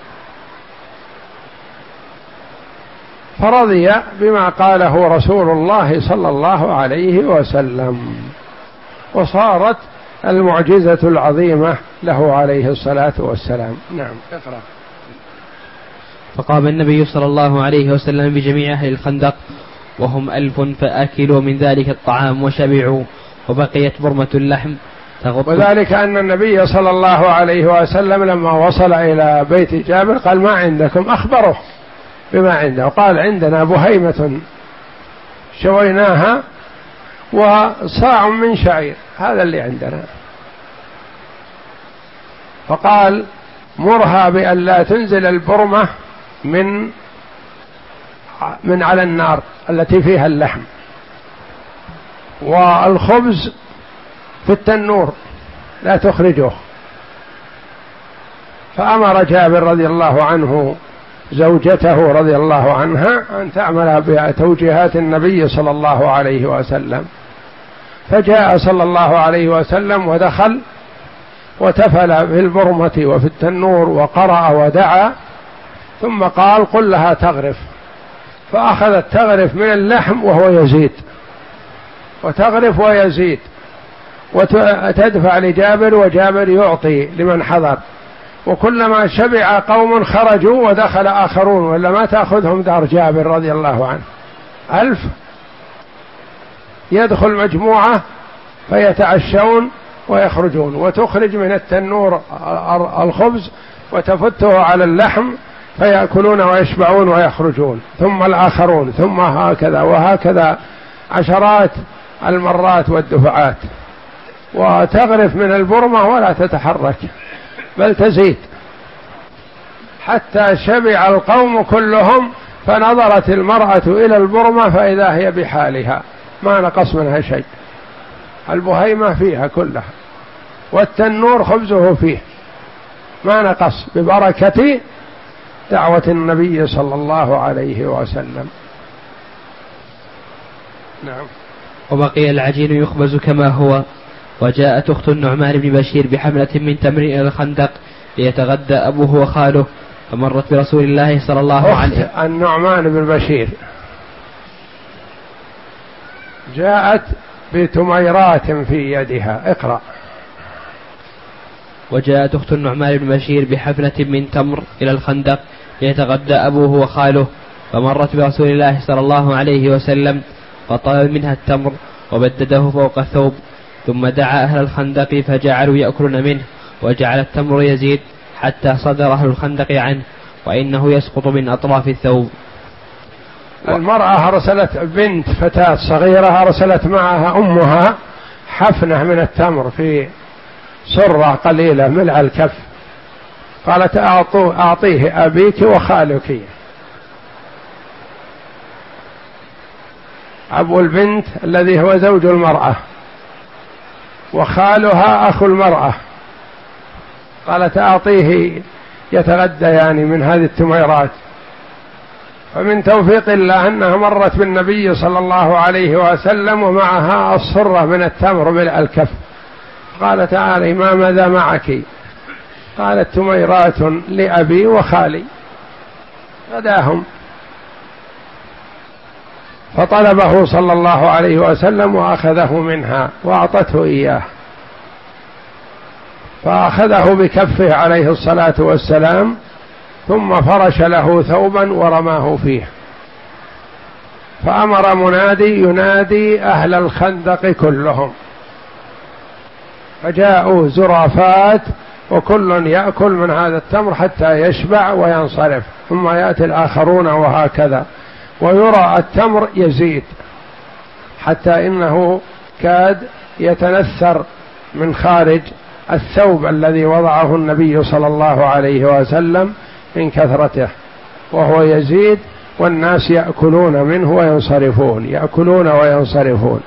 فرضي بما قاله رسول الله صلى الله عليه وسلم، وصارت المعجزة العظيمة له عليه الصلاة والسلام. نعم. اقرأ. فقام النبي صلى الله عليه وسلم بجميع أهل الخندق وهم ألف، فأكلوا من ذلك الطعام وشبعوا، وبقيت برمة اللحم تغطي. وذلك أن النبي صلى الله عليه وسلم لما وصل إلى بيت جابر قال: ما عندكم؟ أخبره بما عنده، قال: عندنا بهيمة شويناها وصاع من شعير، هذا اللي عندنا. فقال: مرها بأن لا تنزل البرمة من من على النار التي فيها اللحم، والخبز في التنور لا تخرجه. فأمر جابر رضي الله عنه زوجته رضي الله عنها أن تعمل بتوجيهات النبي صلى الله عليه وسلم، فجاء صلى الله عليه وسلم ودخل وتفل في البرمة وفي التنور وقرأ ودعا، ثم قال قل لها تغرف، فأخذت تغرف من اللحم وهو يزيد، وتغرف ويزيد، وتدفع لجابر وجابر يعطي لمن حضر، وكلما شبع قوم خرجوا ودخل آخرون، ولا ما تأخذهم دار جابر رضي الله عنه. ألف يدخل مجموعة فيتعشون ويخرجون، وتخرج من التنور الخبز وتفته على اللحم فيأكلون ويشبعون ويخرجون، ثم الآخرون، ثم هكذا وهكذا عشرات المرات والدفعات، وتغرف من البرمة ولا تتحرك بل تزيد حتى شبع القوم كلهم، فنظرت المرأة إلى البرمة فإذا هي بحالها ما نقص منها شيء، البهيمة فيها كلها والتنور خبزه فيه ما نقص، ببركة دعوة النبي صلى الله عليه وسلم. نعم. وبقي العجين يخبز كما هو. وجاءت أخت النعمان بن بشير بحملة من تمر إلى الخندق ليتغدى أبوه وخاله، فمرت برسول الله صلى الله عليه وسلم. أخت النعمان بن بشير جاءت بتميرات في يدها. اقرأ. وجاءت أخت النعمان بن بشير بحفنة من تمر إلى الخندق ليتغدى أبوه وخاله، فمرت برسول الله صلى الله عليه وسلم فطلب منها التمر وبدده فوق الثوب، ثم دعا أهل الخندق فجعلوا يأكلون منه، وجعل التمر يزيد حتى صدر أهل الخندق عنه، وإنه يسقط من أطراف الثوب. المرأة أرسلت بنت فتاة صغيرة، أرسلت معها أمها حفنة من التمر في سرة قليلة ملء الكف، قالت أعطيه أبيك وخالك. أبو البنت الذي هو زوج المرأة، وخالها أخو المرأة، قالت أعطيه يتغدى يعني من هذه التميرات. فمن توفيق الله أنها مرت بالنبي صلى الله عليه وسلم ومعها الصرة من التمر ملء الكف، قال تعالى ما ماذا معك؟ قالت تميرات لأبي وخالي غداهم، فطلبه صلى الله عليه وسلم وأخذه منها وأعطته إياه، فأخذه بكفه عليه الصلاة والسلام، ثم فرش له ثوبا ورماه فيه، فأمر منادي ينادي أهل الخندق كلهم، فجاءوا زرافات وكل يأكل من هذا التمر حتى يشبع وينصرف، ثم يأتي الآخرون وهكذا، ويرى التمر يزيد حتى إنه كاد يتنثر من خارج الثوب الذي وضعه النبي صلى الله عليه وسلم من كثرته، وهو يزيد والناس يأكلون منه وينصرفون، يأكلون وينصرفون.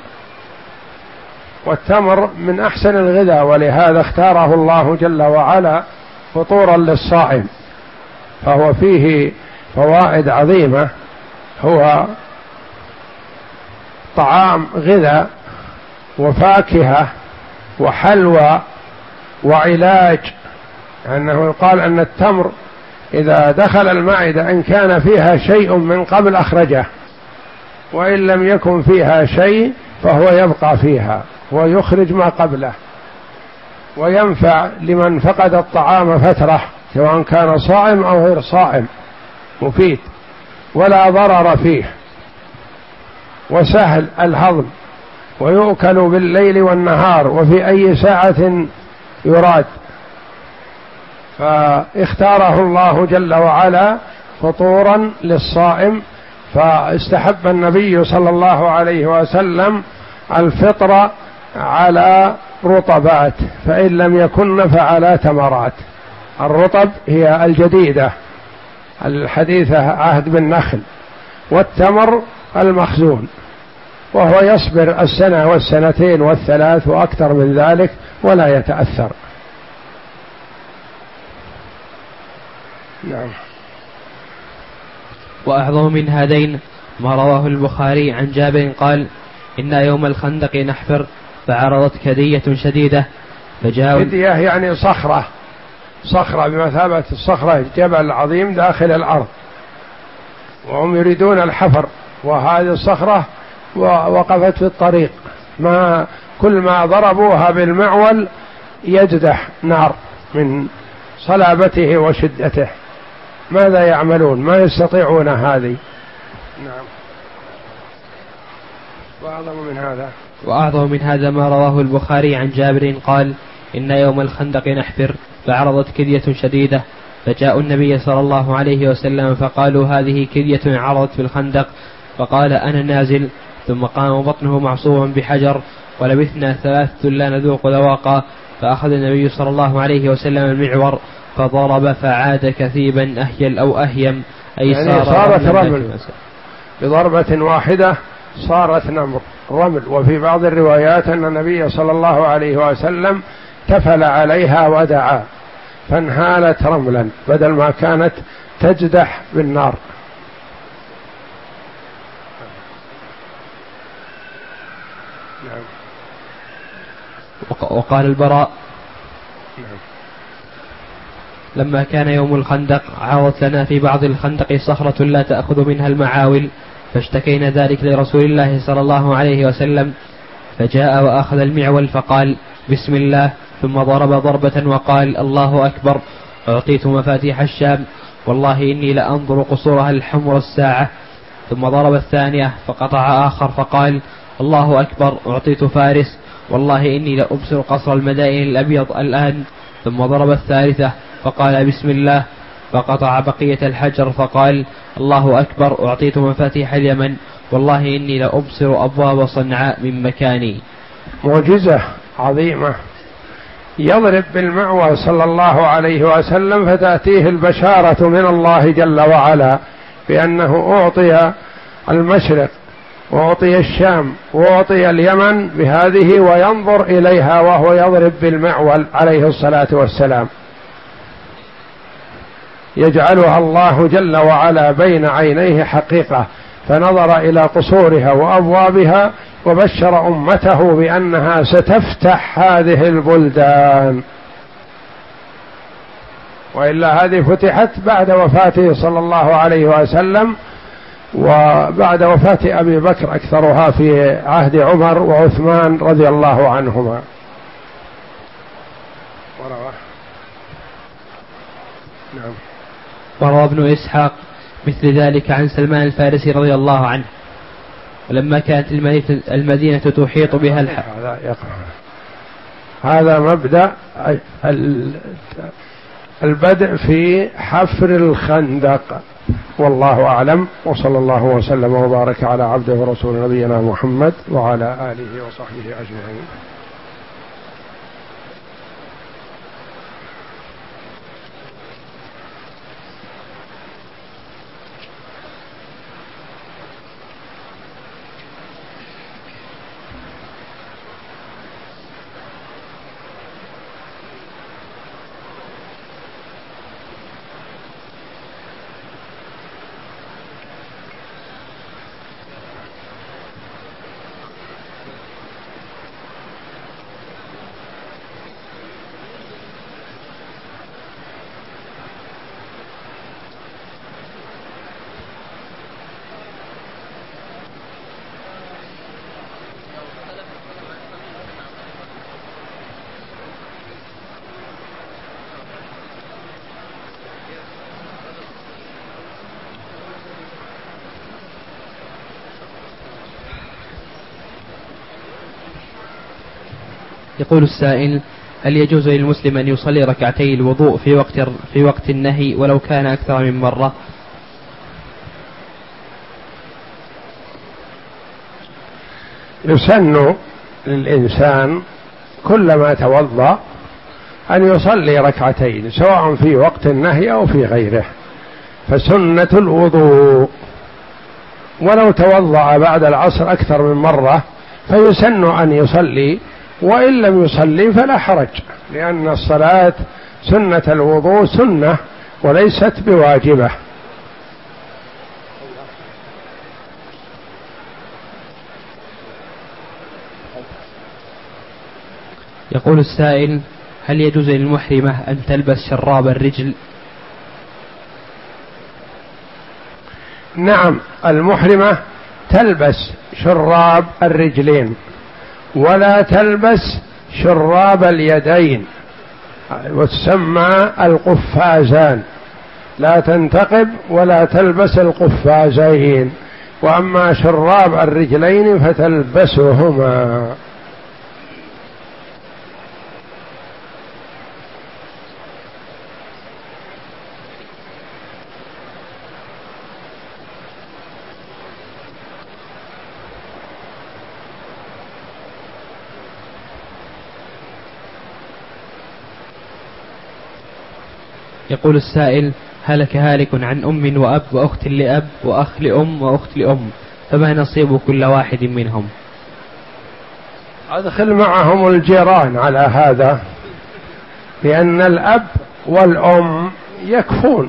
والتمر من أحسن الغذاء، ولهذا اختاره الله جل وعلا فطورا للصائم، فهو فيه فوائد عظيمة، هو طعام غذاء وفاكهة وحلوى وعلاج، لأنه يقال أن التمر إذا دخل المعدة إن كان فيها شيء من قبل أخرجه، وإن لم يكن فيها شيء فهو يبقى فيها ويخرج ما قبله، وينفع لمن فقد الطعام فترة سواء كان صائم أو غير صائم، مفيد ولا ضرر فيه، وسهل الهضم، ويؤكل بالليل والنهار وفي أي ساعة يراد، فاختاره الله جل وعلا فطورا للصائم، فاستحب النبي صلى الله عليه وسلم الفطر على رطبات، فإن لم يكن فعلى تمرات. الرطب هي الجديدة الحديثة عهد بالنخل، والتمر المخزون، وهو يصبر السنة والسنتين والثلاث وأكثر من ذلك ولا يتأثر. نعم. وأعظم من هذين ما رواه البخاري عن جابر قال إنا يوم الخندق نحفر فعرضت كدية شديدة فجاء. كدية يعني صخرة، صخرة بمثابة الصخرة، جبل عظيم داخل الأرض، وهم يريدون الحفر، وهذه الصخرة وقفت في الطريق، ما كل ما ضربوها بالمعول يجدح نار من صلابته وشدته. ماذا يعملون؟ ما يستطيعون هذه. نعم. وأعظم من هذا وأعظم من هذا ما رواه البخاري عن جابر قال: إن يوم الخندق نحفر فعرضت كدية شديدة فجاءوا النبي صلى الله عليه وسلم فقالوا: هذه كدية عرضت في الخندق. فقال: أنا نازل. ثم قام بطنه معصوبا بحجر، ولبثنا ثلاثة لا نذوق ذواقا. فأخذ النبي صلى الله عليه وسلم المعور فضرب فعاد كثيبا أهيل أو أهيم، أي يعني صار صارت رمل بضربة واحدة، صارت نمر رمل. وفي بعض الروايات أن النبي صلى الله عليه وسلم تفل عليها ودعا فانهالت رملا بدل ما كانت تجدح بالنار. وقال البراء: لما كان يوم الخندق عرضت لنا في بعض الخندق صخرة لا تأخذ منها المعاول، فاشتكينا ذلك لرسول الله صلى الله عليه وسلم، فجاء وأخذ المعول فقال: بسم الله، ثم ضرب ضربة وقال: الله أكبر. أعطيت مفاتيح الشام، والله إني لأنظر قصورها الحمر الساعة. ثم ضرب الثانية فقطع آخر فقال: الله أكبر. أعطيت فارس، والله إني لأبصر قصر المدائن الأبيض الآن. ثم ضرب الثالثة فقال: بسم الله، فقطع بقية الحجر فقال: الله أكبر. أعطيت مفاتيح اليمن، والله إني لأبصر أبواب صنعاء من مكاني. معجزة عظيمة. يضرب بالمعول صلى الله عليه وسلم فتأتيه البشارة من الله جل وعلا بأنه أعطي المشرق وأعطي الشام وأعطي اليمن بهذه، وينظر إليها وهو يضرب بالمعول عليه الصلاة والسلام، يجعلها الله جل وعلا بين عينيه حقيقة. فنظر إلى قصورها وأبوابها وبشر أمته بأنها ستفتح هذه البلدان، وإلا هذه فتحت بعد وفاته صلى الله عليه وسلم، وبعد وفاة أبي بكر أكثرها في عهد عمر وعثمان رضي الله عنهما. نعم. وروى ابن إسحاق مثل ذلك عن سلمان الفارسي رضي الله عنه: ولما كانت المدينة تحيط بها الح... هذا مبدأ البدء في حفر الخندق، والله أعلم، وصلى الله وسلم وبارك على عبده ورسول نبينا محمد وعلى آله وصحبه أجمعين. يقول السائل: هل يجوز للمسلم أن يصلي ركعتي الوضوء في وقت في وقت النهي ولو كان أكثر من مرة؟ يسن للإنسان كلما توضأ أن يصلي ركعتين سواء في وقت النهي أو في غيره، فسنة الوضوء. ولو توضأ بعد العصر أكثر من مرة فيسن أن يصلي، وإن لم يصلي فلا حرج، لأن الصلاة سنة الوضوء سنة وليست بواجبة. يقول السائل: هل يجوز للمحرمة أن تلبس شراب الرجل؟ نعم، المحرمة تلبس شراب الرجلين ولا تلبس شراب اليدين، وتسمى القفازان، لا تنتقب ولا تلبس القفازين، وأما شراب الرجلين فتلبسهما. يقول السائل: هلك هالك عن أم وأب وأخت لأب وأخ لأم وأخت لأم، فما نصيب كل واحد منهم؟ أدخل معهم الجيران على هذا، لأن الأب والأم يكفون،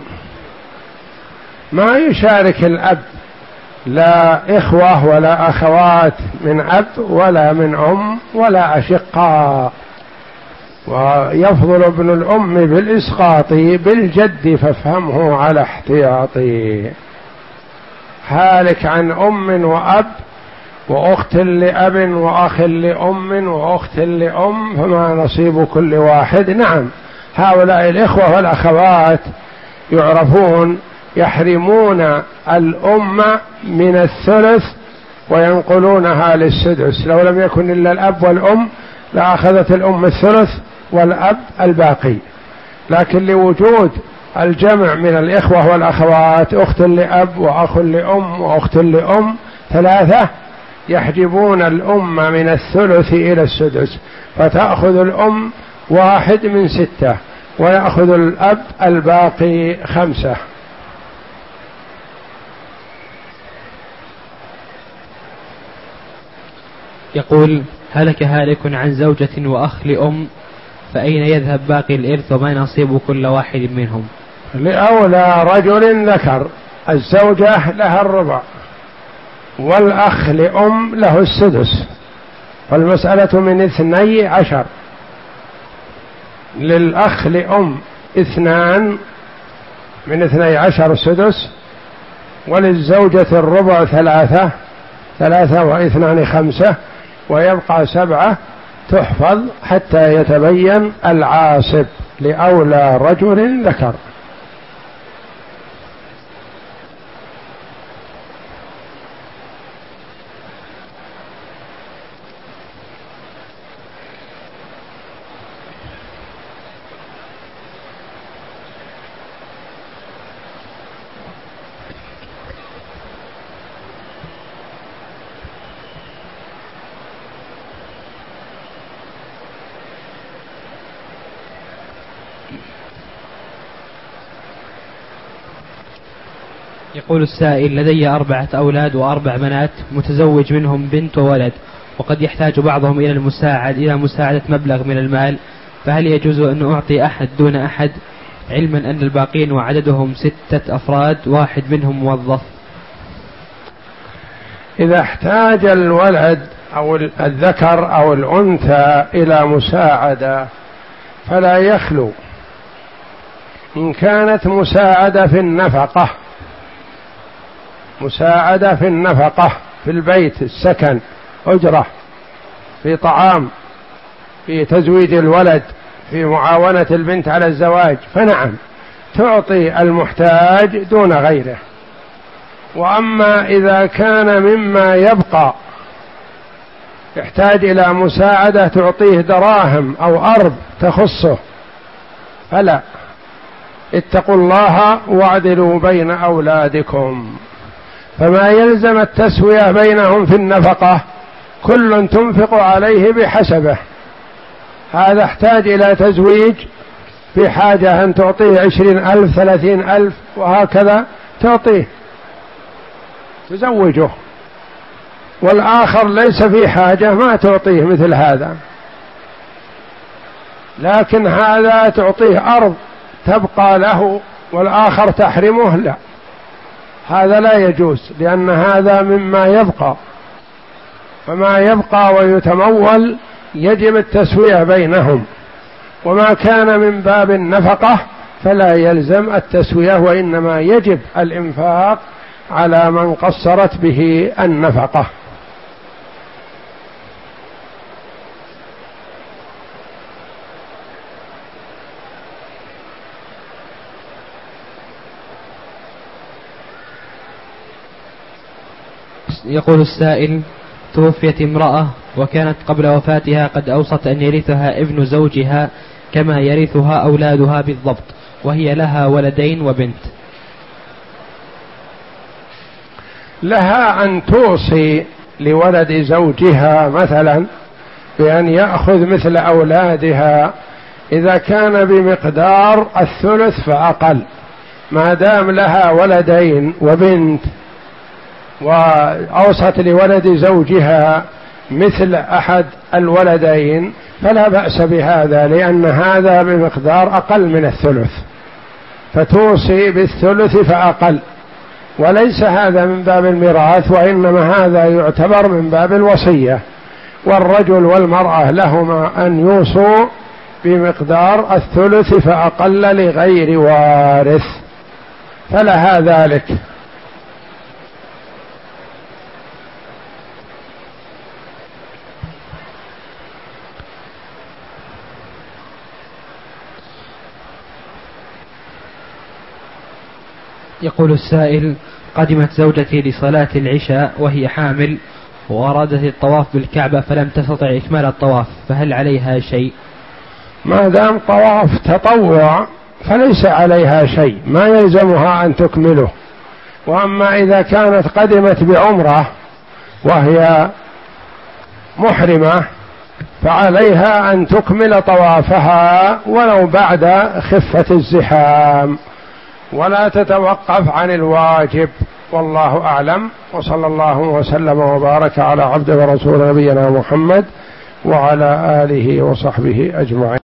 ما يشارك الأب لا إخوة ولا أخوات من أب ولا من أم ولا أشقاء، ويفضل ابن الأم بالإسقاط بالجد فافهمه على احتياطي. هالك عن أم وأب وأخت لأب وأخ لأم وأخت لأم، فما نصيب كل واحد. نعم، هؤلاء الإخوة والأخوات يعرفون يحرمون الأم من الثلث وينقلونها للسدس، لو لم يكن إلا الأب والأم لأخذت الأم الثلث والأب الباقي، لكن لوجود الجمع من الإخوة والأخوات، أخت لأب وأخ لأم وأخت لأم ثلاثة، يحجبون الأم من الثلث إلى السدس، فتأخذ الأم واحد من ستة ويأخذ الأب الباقي خمسة. يقول: هلك هالك عن زوجة وأخ لأم، فأين يذهب باقي الإرث وما نصيب كل واحد منهم؟ لأولى رجل ذكر، الزوجة لها الربع والأخ لأم له السدس، والمسألة من اثني عشر، للأخ لأم اثنان من اثني عشر سدس، وللزوجة الربع ثلاثة، ثلاثة واثنان خمسة، ويبقى سبعة تحفظ حتى يتبين العاصب، لأولى رجل ذكر. يقول السائل: لدي أربعة أولاد وأربع بنات، متزوج منهم بنت وولد، وقد يحتاج بعضهم إلى المساعد إلى مساعدة مبلغ من المال، فهل يجوز أن أعطي أحد دون أحد، علما أن الباقين وعددهم ستة أفراد واحد منهم موظف؟ إذا احتاج الولد أو الذكر أو الأنثى إلى مساعدة فلا يخلو، إن كانت مساعدة في النفقة، مساعدة في النفقة في البيت، السكن، أجرة، في طعام، في تزويد الولد، في معاونة البنت على الزواج، فنعم تعطي المحتاج دون غيره. وأما إذا كان مما يبقى يحتاج إلى مساعدة تعطيه دراهم أو أرض تخصه فلا. اتقوا الله واعدلوا بين أولادكم، فما يلزم التسوية بينهم في النفقة، كل تنفق عليه بحسبه، هذا احتاج إلى تزويج في حاجة أن تعطيه عشرين ألف ثلاثين ألف وهكذا تعطيه تزوجه، والآخر ليس في حاجة ما تعطيه مثل هذا، لكن هذا تعطيه أرض تبقى له والآخر تحرمه، لا، هذا لا يجوز، لأن هذا مما يبقى، فما يبقى ويتمول يجب التسوية بينهم، وما كان من باب النفقة فلا يلزم التسوية، وإنما يجب الإنفاق على من قصرت به النفقة. يقول السائل: توفيت امرأة وكانت قبل وفاتها قد أوصت أن يرثها ابن زوجها كما يرثها أولادها بالضبط، وهي لها ولدين وبنت. لها أن توصي لولد زوجها مثلا بأن يأخذ مثل أولادها إذا كان بمقدار الثلث فأقل، ما دام لها ولدين وبنت وأوصت لولد زوجها مثل أحد الولدين فلا بأس بهذا، لأن هذا بمقدار أقل من الثلث، فتوصي بالثلث فأقل، وليس هذا من باب الميراث، وإنما هذا يعتبر من باب الوصية. والرجل والمرأة لهما أن يوصوا بمقدار الثلث فأقل لغير وارث، فلها ذلك. يقول السائل: قدمت زوجتي لصلاة العشاء وهي حامل وأرادت الطواف بالكعبة فلم تستطع إكمال الطواف، فهل عليها شيء؟ ما دام طواف تطوع فليس عليها شيء، ما يلزمها أن تكمله. وأما إذا كانت قدمت بعمرة وهي محرمة فعليها أن تكمل طوافها ولو بعد خفة الزحام، ولا تتوقف عن الواجب، والله أعلم. وصلى الله وسلم وبارك على عبده ورسوله نبينا محمد وعلى آله وصحبه أجمعين.